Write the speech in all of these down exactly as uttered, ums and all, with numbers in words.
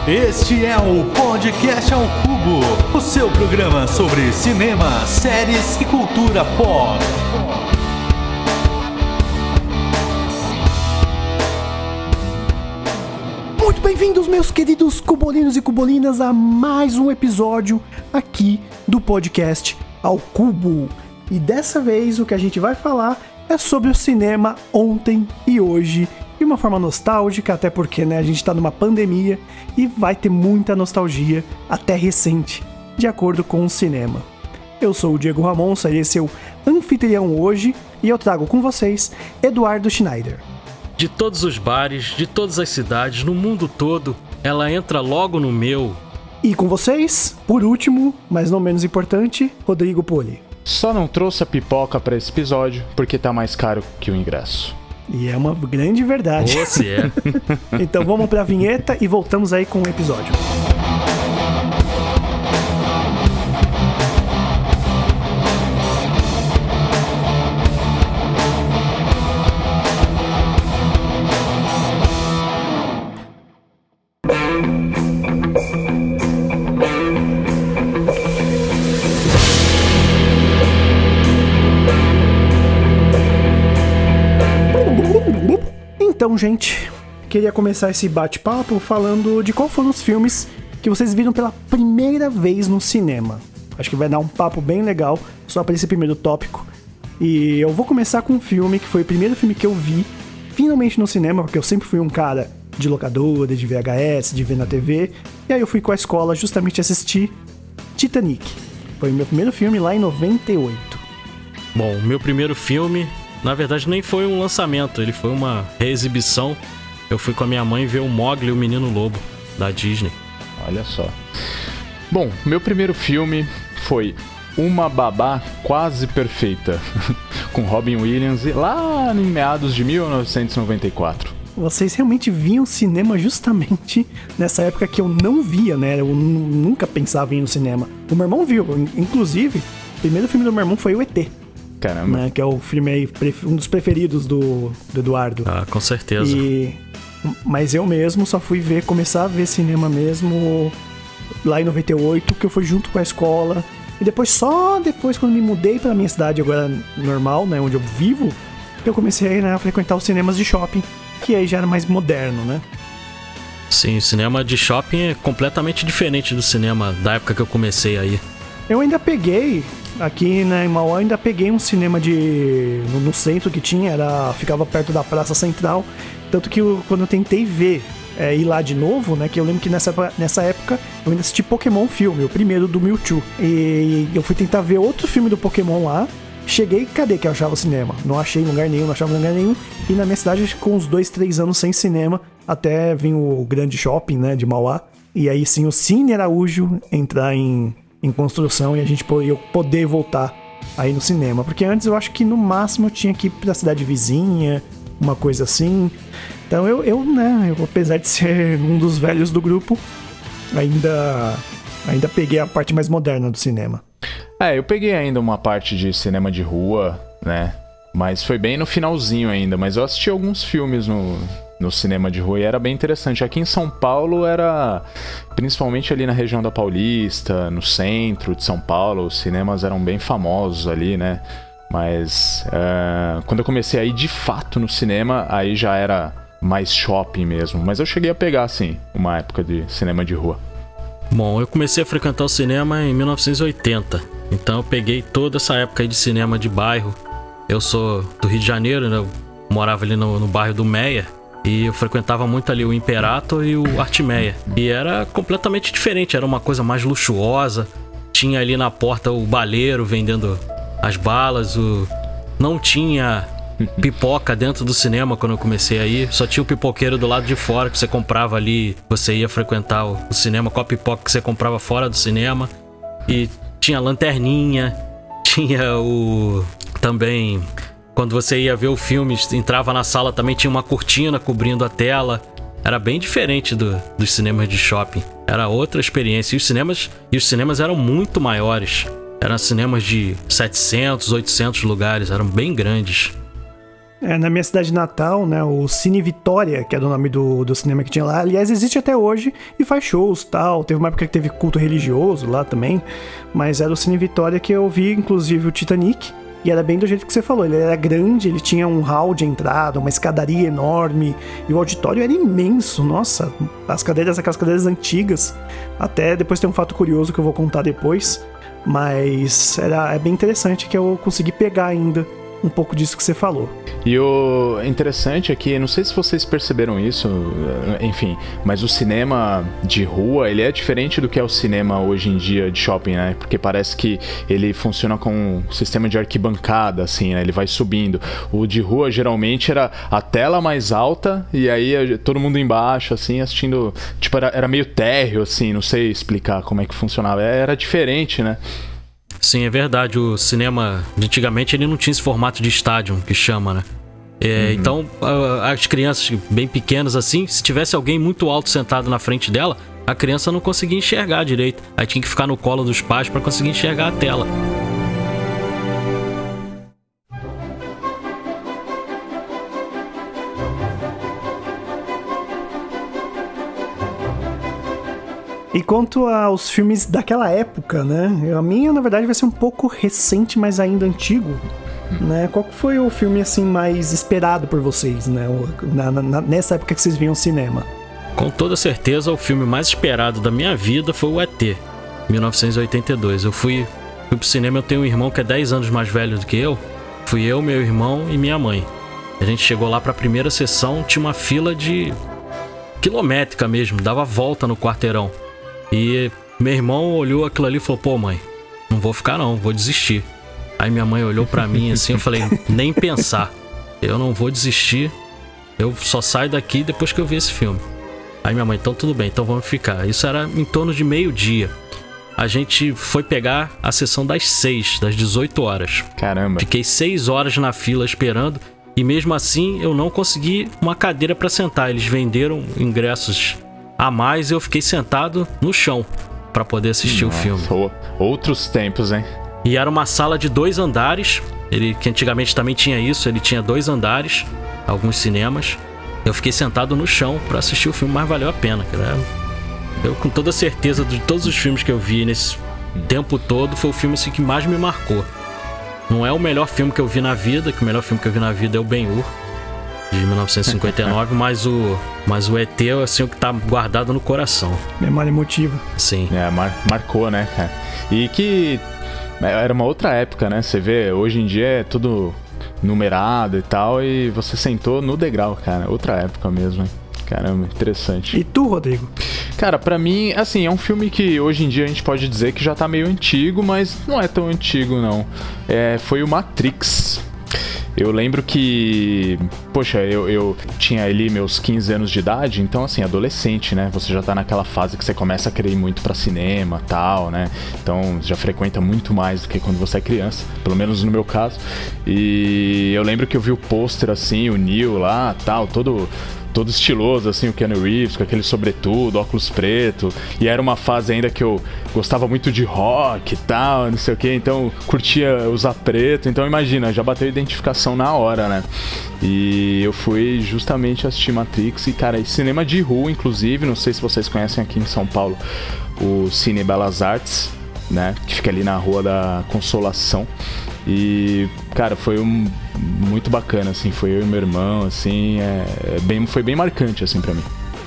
Este é o Podcast ao Cubo, o seu programa sobre cinema, séries e cultura pop. Muito bem-vindos, meus queridos cubolinos e cubolinas, a mais um episódio aqui do Podcast ao Cubo. E dessa vez o que a gente vai falar é sobre o cinema ontem e hoje, de uma forma nostálgica, até porque, né, a gente tá numa pandemia e vai ter muita nostalgia, até recente, de acordo com o cinema. Eu sou o Diego Ramon, serei seu anfitrião hoje e eu trago com vocês Eduardo Schneider. De todos os bares, de todas as cidades, no mundo todo, ela entra logo no meu. E com vocês, por último, mas não menos importante, Rodrigo Poli. Só não trouxe a pipoca pra esse episódio porque tá mais caro que o ingresso. E é uma grande verdade. Oh, se é. Então vamos pra vinheta e voltamos aí com o episódio. Então, gente, queria começar esse bate-papo falando de qual foram os filmes que vocês viram pela primeira vez no cinema. Acho que vai dar um papo bem legal só para esse primeiro tópico. E eu vou começar com um filme que foi o primeiro filme que eu vi finalmente no cinema, porque eu sempre fui um cara de locadora, de V H S, de ver na T V. E aí eu fui com a escola justamente assistir Titanic. Foi o meu primeiro filme lá em noventa e oito. Bom, meu primeiro filme, na verdade, nem foi um lançamento, ele foi uma reexibição. Eu fui com a minha mãe ver o Mowgli e o Menino Lobo, da Disney. Olha só. Bom, meu primeiro filme foi Uma Babá Quase Perfeita, com Robin Williams, lá em meados de mil novecentos e noventa e quatro. Vocês realmente viam cinema justamente nessa época que eu não via, né? Eu n- nunca pensava em ir no cinema. O meu irmão viu, inclusive, o primeiro filme do meu irmão foi o E T. Caramba. Né, que é o filme aí, um dos preferidos do, do Eduardo. Ah, com certeza. E, mas eu mesmo só fui ver, começar a ver cinema mesmo lá em noventa e oito, que eu fui junto com a escola. E depois, só depois, quando me mudei pra minha cidade agora normal, né, onde eu vivo, eu comecei, né, a frequentar os cinemas de shopping, que aí já era mais moderno, né? Sim, o cinema de shopping é completamente diferente do cinema da época que eu comecei aí. Eu ainda peguei, aqui, né, em Mauá, ainda peguei um cinema de no, no centro que tinha, era, ficava perto da Praça Central. Tanto que eu, quando eu tentei ver, é, ir lá de novo, né, que eu lembro que nessa, nessa época eu ainda assisti Pokémon filme, o primeiro do Mewtwo. E eu fui tentar ver outro filme do Pokémon lá. Cheguei, cadê que eu achava o cinema? Não achei em lugar nenhum, não achava em lugar nenhum. E na minha cidade, com uns dois, três anos sem cinema, até vim o grande shopping, né, de Mauá. E aí sim, o Cine Araújo entrar em... em construção e a gente eu poder voltar aí no cinema. Porque antes eu acho que no máximo eu tinha que ir pra cidade vizinha, uma coisa assim. Então eu, eu né, eu, apesar de ser um dos velhos do grupo, ainda, ainda peguei a parte mais moderna do cinema. É, eu peguei ainda uma parte de cinema de rua, né? Mas foi bem no finalzinho ainda. Mas eu assisti alguns filmes no... no cinema de rua e era bem interessante. Aqui em São Paulo era, principalmente ali na região da Paulista, no centro de São Paulo, os cinemas eram bem famosos ali, né? Mas uh, quando eu comecei a ir de fato no cinema, aí já era mais shopping mesmo. Mas eu cheguei a pegar, assim, uma época de cinema de rua. Bom, eu comecei a frequentar o cinema em mil novecentos e oitenta, então eu peguei toda essa época aí de cinema de bairro. Eu sou do Rio de Janeiro, né? Eu morava ali no, no bairro do Meia. E eu frequentava muito ali o Imperator e o Artimeia. E era completamente diferente, era uma coisa mais luxuosa. Tinha ali na porta o baleiro vendendo as balas. O... Não tinha pipoca dentro do cinema quando eu comecei aí. Só tinha o pipoqueiro do lado de fora que você comprava ali. Você ia frequentar o cinema com a pipoca que você comprava fora do cinema. E tinha lanterninha. Tinha o... também... Quando você ia ver o filme, entrava na sala, também tinha uma cortina cobrindo a tela. Era bem diferente do, dos cinemas de shopping. Era outra experiência. E os cinemas, e os cinemas eram muito maiores. Eram cinemas de setecentos, oitocentos lugares. Eram bem grandes. É, na minha cidade natal, né, o Cine Vitória, que é do nome do, do cinema que tinha lá, aliás, existe até hoje e faz shows e tal. Teve uma época que teve culto religioso lá também, mas era o Cine Vitória que eu vi, inclusive, o Titanic, e era bem do jeito que você falou. Ele era grande, ele tinha um hall de entrada, uma escadaria enorme, e o auditório era imenso. Nossa, as cadeiras, aquelas cadeiras antigas, até depois tem um fato curioso que eu vou contar depois, mas era, é bem interessante que eu consegui pegar ainda um pouco disso que você falou. E o interessante é que, não sei se vocês perceberam isso, enfim, mas o cinema de rua, ele é diferente do que é o cinema hoje em dia de shopping, né? Porque parece que ele funciona com um sistema de arquibancada, assim, né? Ele vai subindo. O de rua, geralmente, era a tela mais alta e aí todo mundo embaixo, assim, assistindo... Tipo, era, era meio térreo, assim, não sei explicar como é que funcionava. Era diferente, né? Sim, é verdade. O cinema, antigamente, ele não tinha esse formato de estádio, que chama, né? É, uhum. Então, as crianças bem pequenas assim, se tivesse alguém muito alto sentado na frente dela, a criança não conseguia enxergar direito. Aí tinha que ficar no colo dos pais para conseguir enxergar a tela. E quanto aos filmes daquela época, né? A minha, na verdade, vai ser um pouco recente, mas ainda antigo. Né? Qual foi o filme assim mais esperado por vocês, né? na, na, nessa época que vocês viam cinema? Com toda certeza, o filme mais esperado da minha vida foi o E T, mil novecentos e oitenta e dois. Eu fui, fui pro cinema, eu tenho um irmão que é dez anos mais velho do que eu. Fui eu, meu irmão e minha mãe. A gente chegou lá pra primeira sessão, tinha uma fila de quilométrica mesmo, dava volta no quarteirão. E meu irmão olhou aquilo ali e falou: pô, mãe, não vou ficar não, vou desistir. Aí minha mãe olhou pra mim assim, eu falei: nem pensar, eu não vou desistir, eu só saio daqui depois que eu ver esse filme. Aí minha mãe: então tudo bem, então vamos ficar. Isso era em torno de meio-dia. A gente foi pegar a sessão das seis, das dezoito horas. Caramba. Fiquei seis horas na fila esperando e mesmo assim eu não consegui uma cadeira pra sentar. Eles venderam ingressos a mais e eu fiquei sentado no chão pra poder assistir Nossa, o filme. Outros tempos, hein? E era uma sala de dois andares, ele, que antigamente também tinha isso, ele tinha dois andares, alguns cinemas. Eu fiquei sentado no chão pra assistir o filme, mas valeu a pena, cara. Eu, com toda certeza, de todos os filmes que eu vi nesse tempo todo, foi o filme assim, que mais me marcou. Não é o melhor filme que eu vi na vida, que o melhor filme que eu vi na vida é o Ben-Hur, de mil novecentos e cinquenta e nove, mas o, mas o E T é assim, o que tá guardado no coração. Memória emotiva. Sim. É, mar, marcou, né, cara? E que... Era uma outra época, né? Você vê, hoje em dia é tudo numerado e tal, e você sentou no degrau, cara. Outra época mesmo, hein? Caramba, interessante. E tu, Rodrigo? Cara, pra mim, assim, é um filme que hoje em dia a gente pode dizer que já tá meio antigo, mas não é tão antigo, não. É, foi o Matrix. Eu lembro que, poxa, eu, eu tinha ali meus quinze anos de idade, então assim, adolescente, né? Você já tá naquela fase que você começa a querer ir muito pra cinema e tal, né? Então já frequenta muito mais do que quando você é criança, pelo menos no meu caso. E eu lembro que eu vi o pôster assim, o Neo lá, tal, todo... todo estiloso, assim, o Keanu Reeves, com aquele sobretudo, óculos preto, e era uma fase ainda que eu gostava muito de rock e tal, não sei o que, então curtia usar preto, então imagina, já bateu a identificação na hora, né? E eu fui justamente assistir Matrix, e cara, e cinema de rua, inclusive, não sei se vocês conhecem aqui em São Paulo, o Cine Belas Artes, né, que fica ali na Rua da Consolação. E, cara, foi um, muito bacana, assim, foi eu e meu irmão, assim, é, é bem, foi bem marcante, assim, pra mim.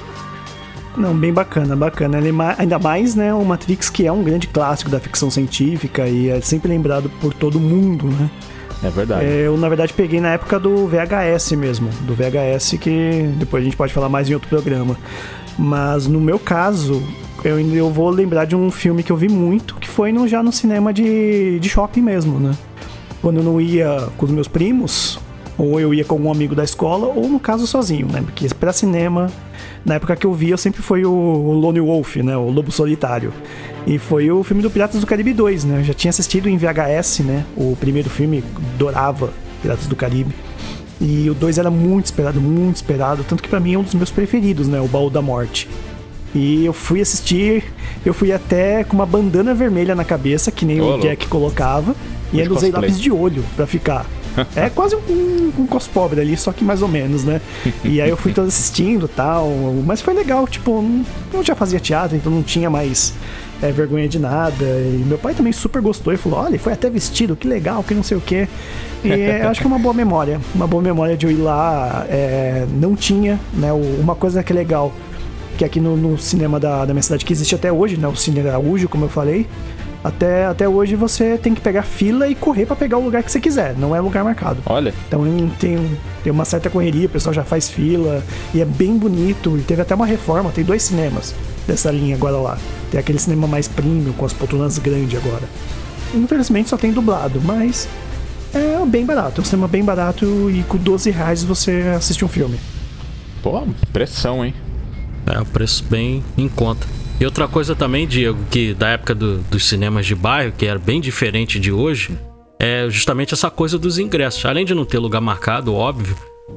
Não, bem bacana, bacana. Ele, ainda mais, né, o Matrix, que é um grande clássico da ficção científica e é sempre lembrado por todo mundo, né? É verdade. É, eu, na verdade, peguei na época do V H S mesmo, do V H S, que depois a gente pode falar mais em outro programa. Mas, no meu caso... Eu, eu vou lembrar de um filme que eu vi muito, que foi no, já no cinema de, de shopping mesmo, né? Quando eu não ia com os meus primos, ou eu ia com algum amigo da escola, ou no caso sozinho, né? Porque pra cinema, na época que eu vi, eu sempre foi o, o Lone Wolf, né? O Lobo Solitário. E foi o filme do Piratas do Caribe dois, né? Eu já tinha assistido em V H S, né? O primeiro filme, adorava Piratas do Caribe. E o dois era muito esperado, muito esperado, tanto que pra mim é um dos meus preferidos, né? O Baú da Morte. E eu fui assistir, eu fui até com uma bandana vermelha na cabeça, que nem oh, o Jack colocava, e ainda usei lápis de olho pra ficar. É quase um, um cos pobre ali, só que mais ou menos, né? E aí eu fui todo assistindo e tal, mas foi legal, tipo, eu já fazia teatro, então não tinha mais é, vergonha de nada. E meu pai também super gostou e falou, olha, foi até vestido, que legal, que não sei o quê. E eu acho que é uma boa memória, uma boa memória de eu ir lá, é, não tinha, né, uma coisa que é legal, que aqui no, no cinema da, da minha cidade, que existe até hoje, né, o Cine Araújo, como eu falei, até, até hoje você tem que pegar fila e correr pra pegar o lugar que você quiser, não é lugar marcado. Olha. Então tem, tem uma certa correria, o pessoal já faz fila, e é bem bonito, e teve até uma reforma, tem dois cinemas dessa linha agora lá. Tem aquele cinema mais premium, com as poltronas grandes agora. Infelizmente só tem dublado, mas é bem barato, é um cinema bem barato e com doze reais você assiste um filme. Pô, pressão, hein? É, o preço bem em conta. E outra coisa também, Diego, que da época do, dos cinemas de bairro, que era bem diferente de hoje, é justamente essa coisa dos ingressos. Além de não ter lugar marcado, óbvio,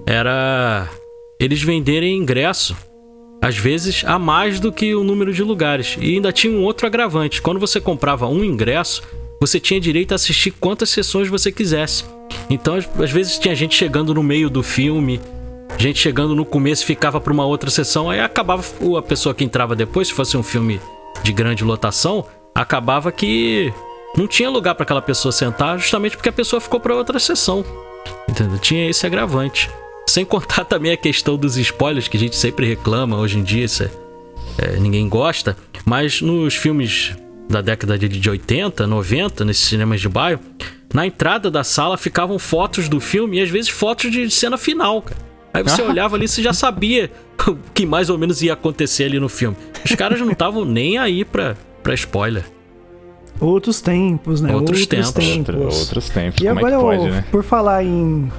era eles venderem ingresso, às vezes, a mais do que o número de lugares. E ainda tinha um outro agravante. Quando você comprava um ingresso, você tinha direito a assistir quantas sessões você quisesse. Então, às vezes, tinha gente chegando no meio do filme, gente chegando no começo ficava para uma outra sessão, aí acabava, a pessoa que entrava depois, se fosse um filme de grande lotação, acabava que não tinha lugar para aquela pessoa sentar, justamente porque a pessoa ficou para outra sessão, entendeu? Tinha esse agravante. Sem contar também a questão dos spoilers, que a gente sempre reclama hoje em dia, isso é, é, ninguém gosta, mas nos filmes da década de oitenta, noventa, nesses cinemas de bairro, na entrada da sala ficavam fotos do filme e às vezes fotos de cena final, cara. Aí você olhava ali, você já sabia o que mais ou menos ia acontecer ali no filme. Os caras não estavam nem aí pra, pra spoiler. Outros tempos, né? Outros, Outros tempos. tempos. Outros tempos. E Como agora, é que pode, eu, né? por falar em...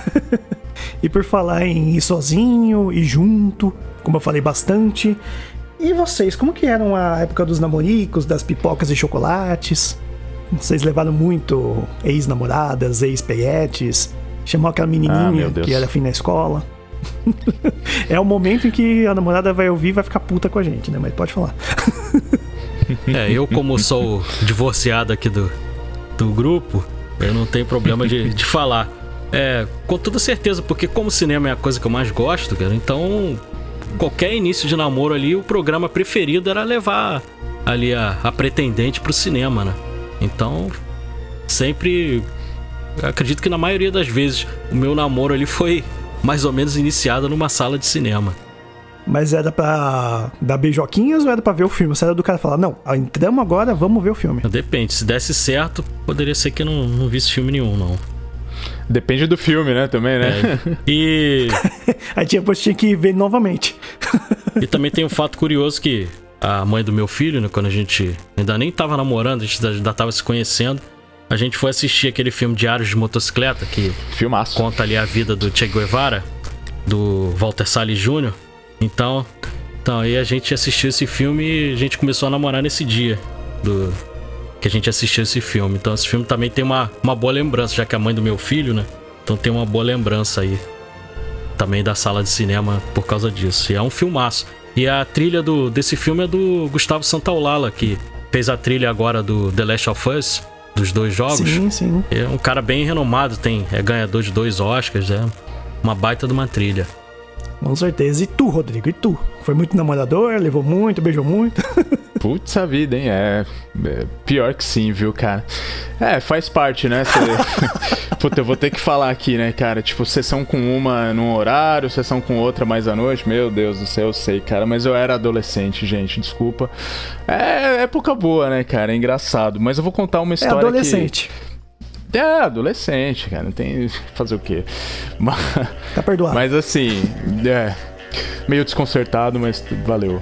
e por falar em ir sozinho e junto, como eu falei bastante. E vocês, como que eram a época dos namoricos, das pipocas e chocolates? Vocês levaram muito ex-namoradas, ex-peietes? Chamou aquela menininha ah, que era fim na escola? É o momento em que a namorada vai ouvir e vai ficar puta com a gente, né? Mas pode falar. É, eu como sou divorciado aqui do, do grupo, eu não tenho problema de, de falar. É, com toda certeza, porque como cinema é a coisa que eu mais gosto, cara, então qualquer início de namoro ali, o programa preferido era levar ali a, a pretendente pro cinema, né? Então, sempre... Eu acredito que na maioria das vezes o meu namoro ali foi mais ou menos iniciado numa sala de cinema. Mas era pra dar beijoquinhas ou era pra ver o filme? Você era do cara falar, não, entramos agora, vamos ver o filme. Depende, se desse certo, poderia ser que eu não, não visse filme nenhum, não. Depende do filme, né, também, né? É. E... Aí depois tinha que ver novamente. E também tem um fato curioso que a mãe do meu filho, né, quando a gente ainda nem tava namorando, a gente ainda tava se conhecendo, a gente foi assistir aquele filme Diários de Motocicleta, que Filmaço. Conta ali a vida do Che Guevara, do Walter Salles Júnior Então, então aí a gente assistiu esse filme e a gente começou a namorar nesse dia do, que a gente assistiu esse filme. Então esse filme também tem uma, uma boa lembrança, já que é a mãe do meu filho, né? Então tem uma boa lembrança aí também da sala de cinema por causa disso. E é um filmaço. E a trilha do, desse filme é do Gustavo Santaolalla, que fez a trilha agora do The Last of Us, dos dois jogos. Sim, sim. É um cara bem renomado, tem, é ganhador de dois Oscars, é uma baita de uma trilha. Com certeza. E tu, Rodrigo? E tu? Foi muito namorador? Levou muito? Beijou muito? Putz, a vida, hein? É, é pior que sim, viu, cara? É, faz parte, né? Cê... Puta, eu vou ter que falar aqui, né, cara? Tipo, sessão com uma num horário, sessão com outra mais à noite. Meu Deus do céu, eu sei, cara. Mas eu era adolescente, gente, desculpa. É época boa, né, cara? É engraçado. Mas eu vou contar uma história. É adolescente. Que... É, adolescente, cara. Não tem. Fazer o quê? Mas... Tá perdoado. Mas assim, é. Meio desconcertado, mas valeu.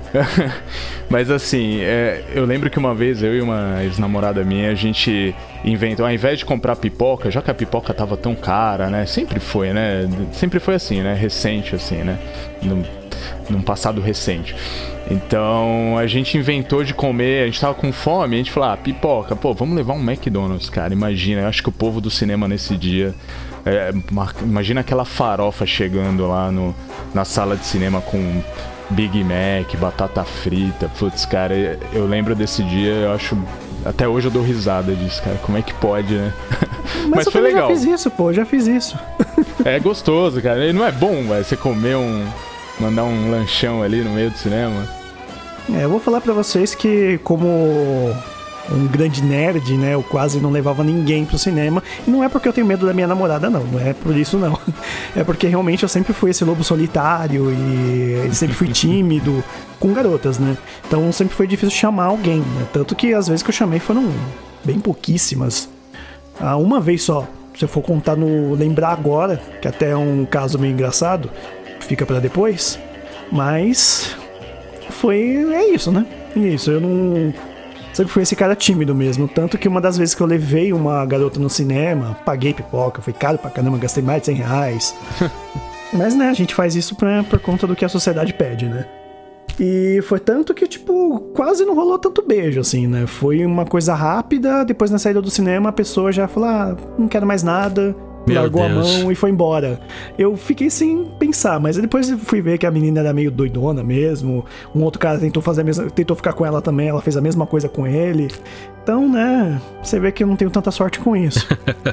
Mas assim, é, eu lembro que uma vez eu e uma ex-namorada minha, a gente inventou, ao invés de comprar pipoca, já que a pipoca tava tão cara, né? Sempre foi, né? Sempre foi assim, né? Recente, assim, né? Num, num passado recente. Então a gente inventou de comer, a gente tava com fome, a gente falou, ah, pipoca, pô, vamos levar um McDonald's, cara. Imagina, eu acho que o povo do cinema nesse dia... É, imagina aquela farofa chegando lá no, na sala de cinema com Big Mac, batata frita. Putz, cara, eu lembro desse dia, eu acho até hoje eu dou risada disso, cara. Como é que pode, né? Mas, Mas eu foi legal. já fiz isso, pô, já fiz isso. É gostoso, cara. E não é bom, velho, você comer um... mandar um lanchão ali no meio do cinema. É, eu vou falar pra vocês que, como um grande nerd, né, eu quase não levava ninguém pro cinema. E não é porque eu tenho medo da minha namorada, não. Não é por isso, não. É porque realmente eu sempre fui esse lobo solitário e sempre fui tímido com garotas, né? Então sempre foi difícil chamar alguém, né? Tanto que as vezes que eu chamei foram bem pouquíssimas. Ah, uma vez só. Se eu for contar no lembrar agora, que até é um caso meio engraçado, fica pra depois. Mas foi... é isso, né? É isso, eu não... sempre fui esse cara tímido mesmo. Tanto que uma das vezes que eu levei uma garota no cinema, paguei pipoca, foi caro pra caramba, gastei mais de cem reais. Mas, né, a gente faz isso pra, por conta do que a sociedade pede, né? E foi tanto que, tipo, quase não rolou tanto beijo, assim, né? Foi uma coisa rápida, depois na saída do cinema a pessoa já falou, ah, não quero mais nada, Meu largou Deus. a mão e foi embora. Eu fiquei sem pensar, mas depois eu fui ver que a menina era meio doidona mesmo. Um outro cara tentou fazer a mesma, tentou ficar com ela também, ela fez a mesma coisa com ele. Então, né, você vê que eu não tenho tanta sorte com isso.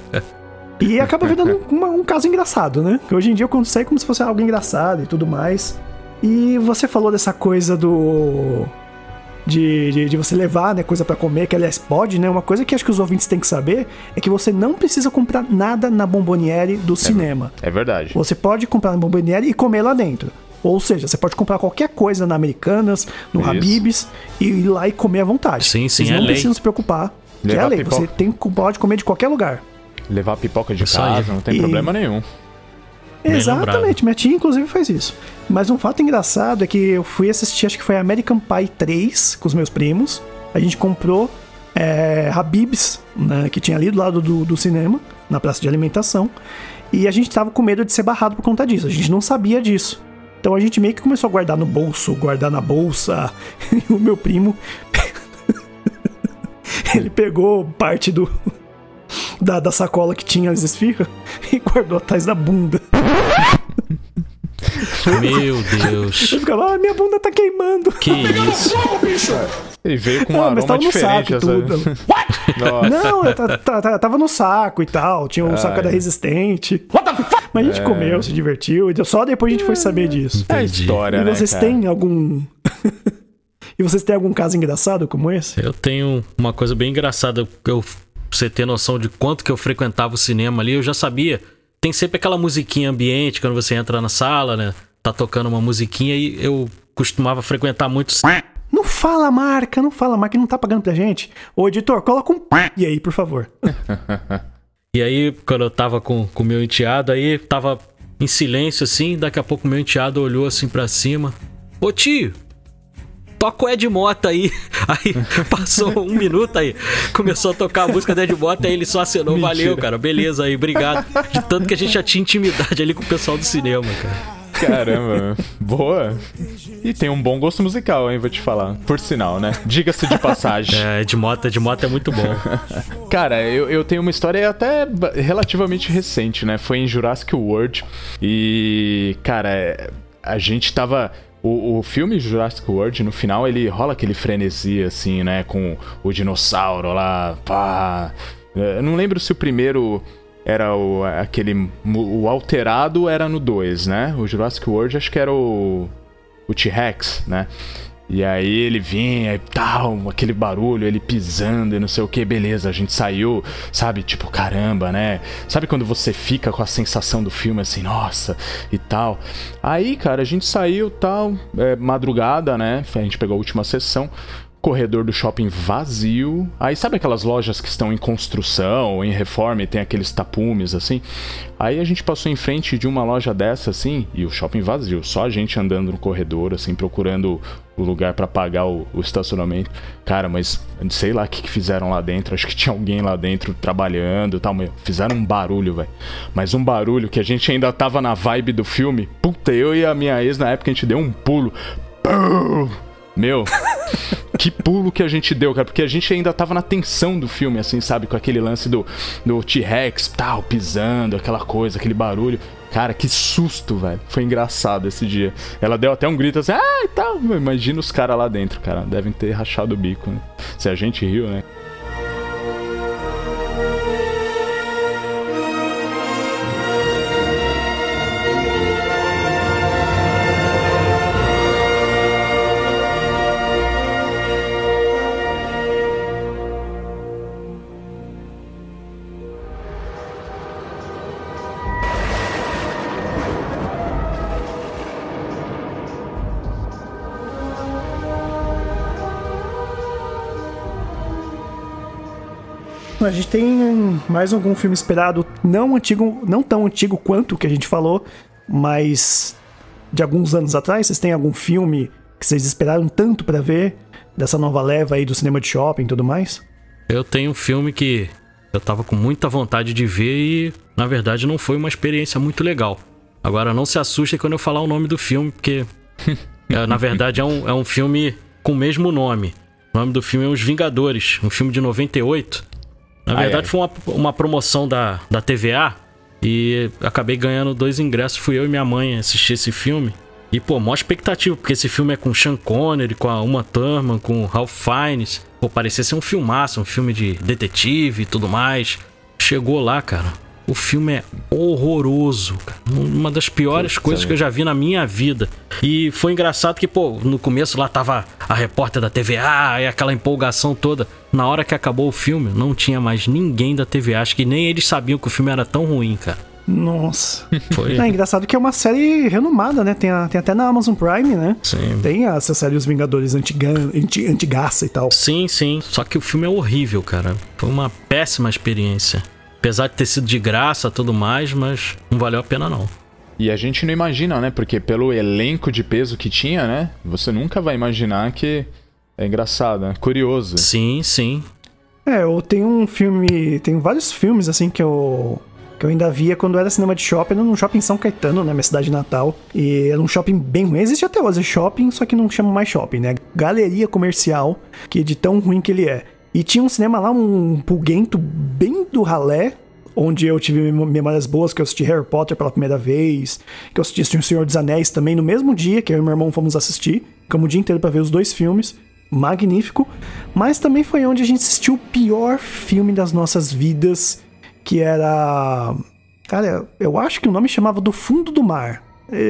E acaba virando um, um caso engraçado, né? Que hoje em dia eu conto isso aí como se fosse algo engraçado e tudo mais. E você falou dessa coisa do... De, de, de você levar, né, coisa pra comer, que aliás pode, né? Uma coisa que acho que os ouvintes têm que saber é que você não precisa comprar nada na Bomboniere do cinema. É verdade. Você pode comprar na Bomboniere e comer lá dentro. Ou seja, você pode comprar qualquer coisa na Americanas, no Isso. Habib's e ir lá e comer à vontade. Sim, sim, Vocês é não lei. precisam se preocupar. Que é Levar a lei. pipoca. Você tem, pode comer de qualquer lugar. Levar pipoca de Isso aí. casa, não tem E- problema nenhum. Bem Exatamente, minha tia inclusive faz isso. Mas um fato engraçado é que eu fui assistir, acho que foi American Pie três com os meus primos. A gente comprou é, Habib's, né, que tinha ali do lado do, do cinema, na praça de alimentação. E a gente tava com medo de ser barrado por conta disso. A gente não sabia disso. Então a gente meio que começou a guardar no bolso, guardar na bolsa. E o meu primo, ele pegou parte do... Da, da sacola que tinha as esfirras e guardou atrás da bunda. Meu Deus. Eu ficava, ah, minha bunda tá queimando. Que isso? Ele veio com um Não, mas aroma tava no diferente. saco e essa- tudo. Nossa. Não, eu ta- ta- ta- tava no saco e tal. Tinha um saco era resistente. Mas a gente comeu, se divertiu. E só depois a gente foi saber disso. É a Entendi. história, E né, vocês cara? têm algum. E vocês têm algum caso engraçado como esse? Eu tenho uma coisa bem engraçada. Eu, pra você ter noção de quanto que eu frequentava o cinema ali, eu já sabia. Tem sempre aquela musiquinha ambiente quando você entra na sala, né? Tá tocando uma musiquinha e eu costumava frequentar muito. Não fala a marca, não fala a marca, não tá pagando pra gente. Ô, editor, coloca um e aí, por favor. E aí, quando eu tava com o meu enteado, aí tava em silêncio assim. Daqui a pouco o meu enteado olhou assim pra cima: Ô tio, toca o Ed Mota aí. Aí passou um minuto aí, começou a tocar a música do Ed Mota, aí ele só acenou. Mentira. Valeu, cara, beleza aí, obrigado. De tanto que a gente já tinha intimidade ali com o pessoal do cinema, cara. Caramba, boa. E tem um bom gosto musical, hein, vou te falar. Por sinal, né? Diga-se de passagem. É, Ed Mota, Ed Mota é muito bom. Cara, eu, eu tenho uma história até ba- relativamente recente, né? Foi em Jurassic World. E, cara, é, a gente tava... O, o filme Jurassic World, no final, ele rola aquele frenesi, assim, né? Com o dinossauro lá, pá... Eu não lembro se o primeiro... Era o, aquele... O alterado era no dois, né? O Jurassic World acho que era o... O T-Rex, né? E aí ele vinha e tal, aquele barulho, ele pisando e não sei o que, beleza, a gente saiu, sabe? Tipo, caramba, né? Sabe quando você fica com a sensação do filme assim, nossa, e tal. Aí, cara, a gente saiu tal, é, madrugada, né? A gente pegou a última sessão. Corredor do shopping vazio. Aí sabe aquelas lojas que estão em construção ou em reforma e tem aqueles tapumes assim? Aí a gente passou em frente de uma loja dessa assim e o shopping vazio, só a gente andando no corredor assim, procurando o lugar pra pagar o, o estacionamento. Cara, mas sei lá o que, que fizeram lá dentro, acho que tinha alguém lá dentro trabalhando e tal, meu, fizeram um barulho, velho. Mas um barulho que a gente ainda tava na vibe do filme. Puta, eu e a minha ex na época a gente deu um pulo. Pum! Meu, que pulo que a gente deu, cara, porque a gente ainda tava na tensão do filme, assim, sabe? Com aquele lance do, do T-Rex, tal, pisando, aquela coisa, aquele barulho. Cara, que susto, velho. Foi engraçado esse dia. Ela deu até um grito assim, ah, e tal. Imagina os caras lá dentro, cara. Devem ter rachado o bico, né? Se a gente riu, né? A gente tem mais algum filme esperado, não antigo, não tão antigo quanto o que a gente falou, mas de alguns anos atrás. Vocês têm algum filme que vocês esperaram tanto pra ver, dessa nova leva aí do cinema de shopping e tudo mais? Eu tenho um filme que eu tava com muita vontade de ver e, na verdade, não foi uma experiência muito legal. Agora, não se assustem quando eu falar o nome do filme, porque, é, na verdade, é um, é um filme com o mesmo nome. O nome do filme é Os Vingadores, um filme de noventa e oito. Na verdade, ai, ai. foi uma, uma promoção da, da T V A e acabei ganhando dois ingressos. Fui eu e minha mãe assistir esse filme. E, pô, maior expectativa, porque esse filme é com Sean Connery, com a Uma Thurman, com o Ralph Fiennes. Pô, parecia ser um filmaço, um filme de detetive e tudo mais. Chegou lá, cara, o filme é horroroso, cara. Uma das piores Putz, coisas é que eu já vi na minha vida. E foi engraçado que, pô, no começo lá tava a repórter da T V A e aquela empolgação toda. Na hora que acabou o filme, não tinha mais ninguém da T V A. Acho que nem eles sabiam que o filme era tão ruim, cara. Nossa. Foi. É engraçado que é uma série renomada, né? Tem, a, tem até na Amazon Prime, né? Sim. Tem essa série Os Vingadores antiga, anti, antigaça e tal. Sim, sim. Só que o filme é horrível, cara. Foi uma péssima experiência. Apesar de ter sido de graça e tudo mais, mas não valeu a pena, não. E a gente não imagina, né? Porque pelo elenco de peso que tinha, né? Você nunca vai imaginar que é engraçado, né? Curioso. Sim, sim. É, eu tenho um filme... Tem vários filmes, assim, que eu... que eu ainda via quando era cinema de shopping, num shopping em São Caetano, né, minha cidade natal. E era um shopping bem ruim. Existe até hoje shopping, só que não chama mais shopping, né? Galeria comercial, que é de tão ruim que ele é. E tinha um cinema lá, um pulguento bem do ralé, onde eu tive memórias boas, que eu assisti Harry Potter pela primeira vez, que eu assisti O Senhor dos Anéis também no mesmo dia, que eu e meu irmão fomos assistir. Ficamos o dia inteiro pra ver os dois filmes. Magnífico. Mas também foi onde a gente assistiu o pior filme das nossas vidas, que era... Cara, eu acho que o nome chamava Do Fundo do Mar.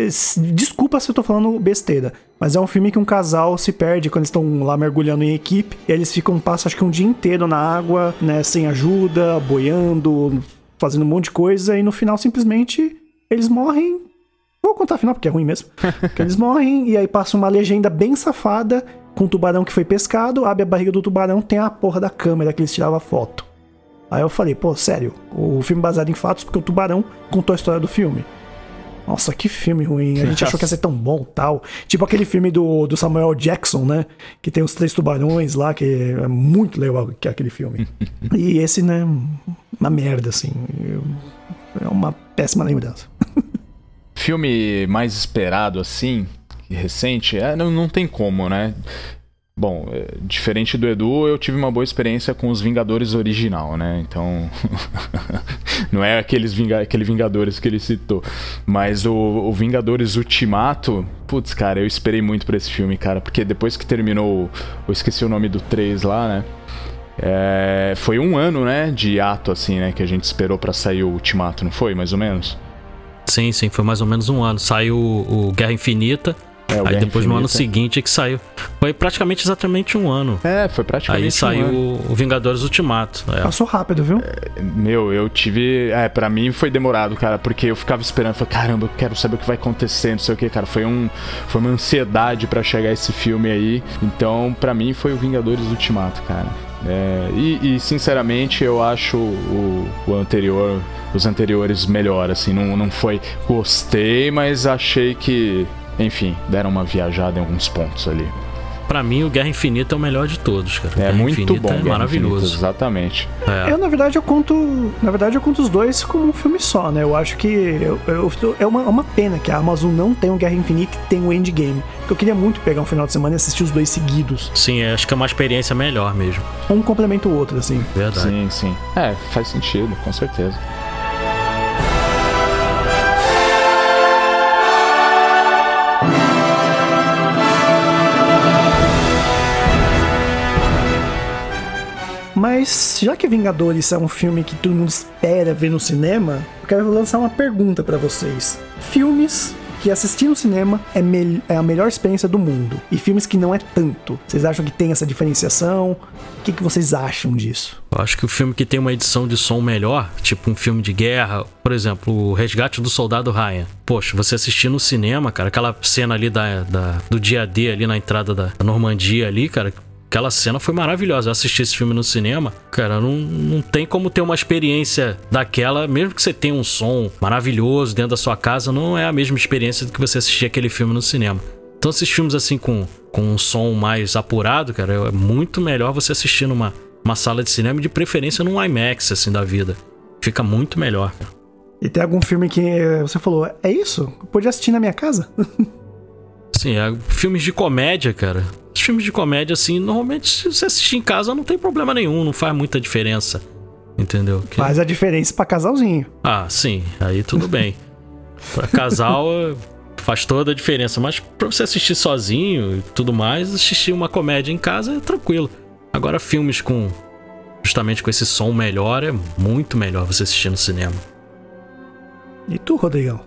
Desculpa se eu tô falando besteira, mas é um filme que um casal se perde quando eles estão lá mergulhando em equipe, e eles ficam, passam acho que um dia inteiro na água, né, sem ajuda, boiando, fazendo um monte de coisa, e no final simplesmente eles morrem. Vou contar o final porque é ruim mesmo. Que eles morrem, e aí passa uma legenda bem safada com o tubarão que foi pescado, abre a barriga do tubarão, tem a porra da câmera que eles tiravam a foto. Aí eu falei, pô, sério, o filme baseado em fatos porque o tubarão contou a história do filme. Nossa, que filme ruim, a gente achou que ia ser tão bom, tal. Tipo aquele filme do, do Samuel Jackson, né, que tem os três tubarões lá, que é muito legal que é aquele filme. E esse, né, uma merda, assim, é uma péssima lembrança. Filme mais esperado, assim, recente, é, não, não tem como, né? Bom, diferente do Edu, eu tive uma boa experiência com os Vingadores original, né? Então, não é aqueles Vinga- aquele Vingadores que ele citou, mas o, o Vingadores Ultimato, putz, cara, eu esperei muito por esse filme, cara, porque depois que terminou, eu esqueci o nome do três lá, né? É, foi um ano, né, de ato, assim, né, que a gente esperou pra sair o Ultimato, não foi? Mais ou menos? Sim, sim, foi mais ou menos um ano. Saiu o, o Guerra Infinita. É, aí Guerra depois Infinita. No ano seguinte é que saiu. Foi praticamente exatamente um ano. É, foi praticamente aí saiu um ano. o Vingadores Ultimato. É. Passou rápido, viu? É, meu, eu tive... É, pra mim foi demorado, cara, porque eu ficava esperando. Falei, caramba, eu quero saber o que vai acontecer, não sei o que, cara. Foi, um, foi uma ansiedade pra chegar esse filme aí. Então, pra mim, foi o Vingadores Ultimato, cara. É, e, e, sinceramente, eu acho o, o anterior... Os anteriores melhor, assim. Não, não foi... Gostei, mas achei que... Enfim, deram uma viajada em alguns pontos ali. Pra mim, o Guerra Infinita é o melhor de todos, cara. É Guerra muito Infinita bom, é Guerra maravilhoso. Infinita, exatamente. É. Eu, na verdade, eu conto. Na verdade, eu conto os dois como um filme só, né? Eu acho que eu, eu, é uma, uma pena que a Amazon não tem o Guerra Infinita e tem o Endgame. Porque eu queria muito pegar um final de semana e assistir os dois seguidos. Sim, acho que é uma experiência melhor mesmo. Um complementa o outro, assim. Verdade. Sim, sim. É, faz sentido, com certeza. Mas, já que Vingadores é um filme que todo mundo espera ver no cinema, eu quero lançar uma pergunta pra vocês. Filmes que assistir no cinema é, me- é a melhor experiência do mundo, e filmes que não é tanto. Vocês acham que tem essa diferenciação? O que, que vocês acham disso? Eu acho que o filme que tem uma edição de som melhor, tipo um filme de guerra, por exemplo, o Resgate do Soldado Ryan. Poxa, você assistir no cinema, cara, aquela cena ali da, da, do dia D ali na entrada da Normandia ali, cara... Aquela cena foi maravilhosa. Eu assisti esse filme no cinema, cara, não, não tem como ter uma experiência daquela, mesmo que você tenha um som maravilhoso dentro da sua casa, não é a mesma experiência do que você assistir aquele filme no cinema. Então esses filmes assim com, com um som mais apurado, cara, é muito melhor você assistir numa uma sala de cinema, de preferência num IMAX, assim, da vida. Fica muito melhor, cara. E tem algum filme que você falou, é isso? Eu podia assistir na minha casa? Sim, é, filmes de comédia, cara. Os filmes de comédia, assim, normalmente se você assistir em casa não tem problema nenhum, não faz muita diferença. Entendeu? Que... Faz a diferença pra casalzinho. Ah, sim, aí tudo bem. Pra casal faz toda a diferença, mas pra você assistir sozinho e tudo mais, assistir uma comédia em casa é tranquilo. Agora filmes com justamente com esse som melhor é muito melhor você assistir no cinema. E tu, Rodrigão?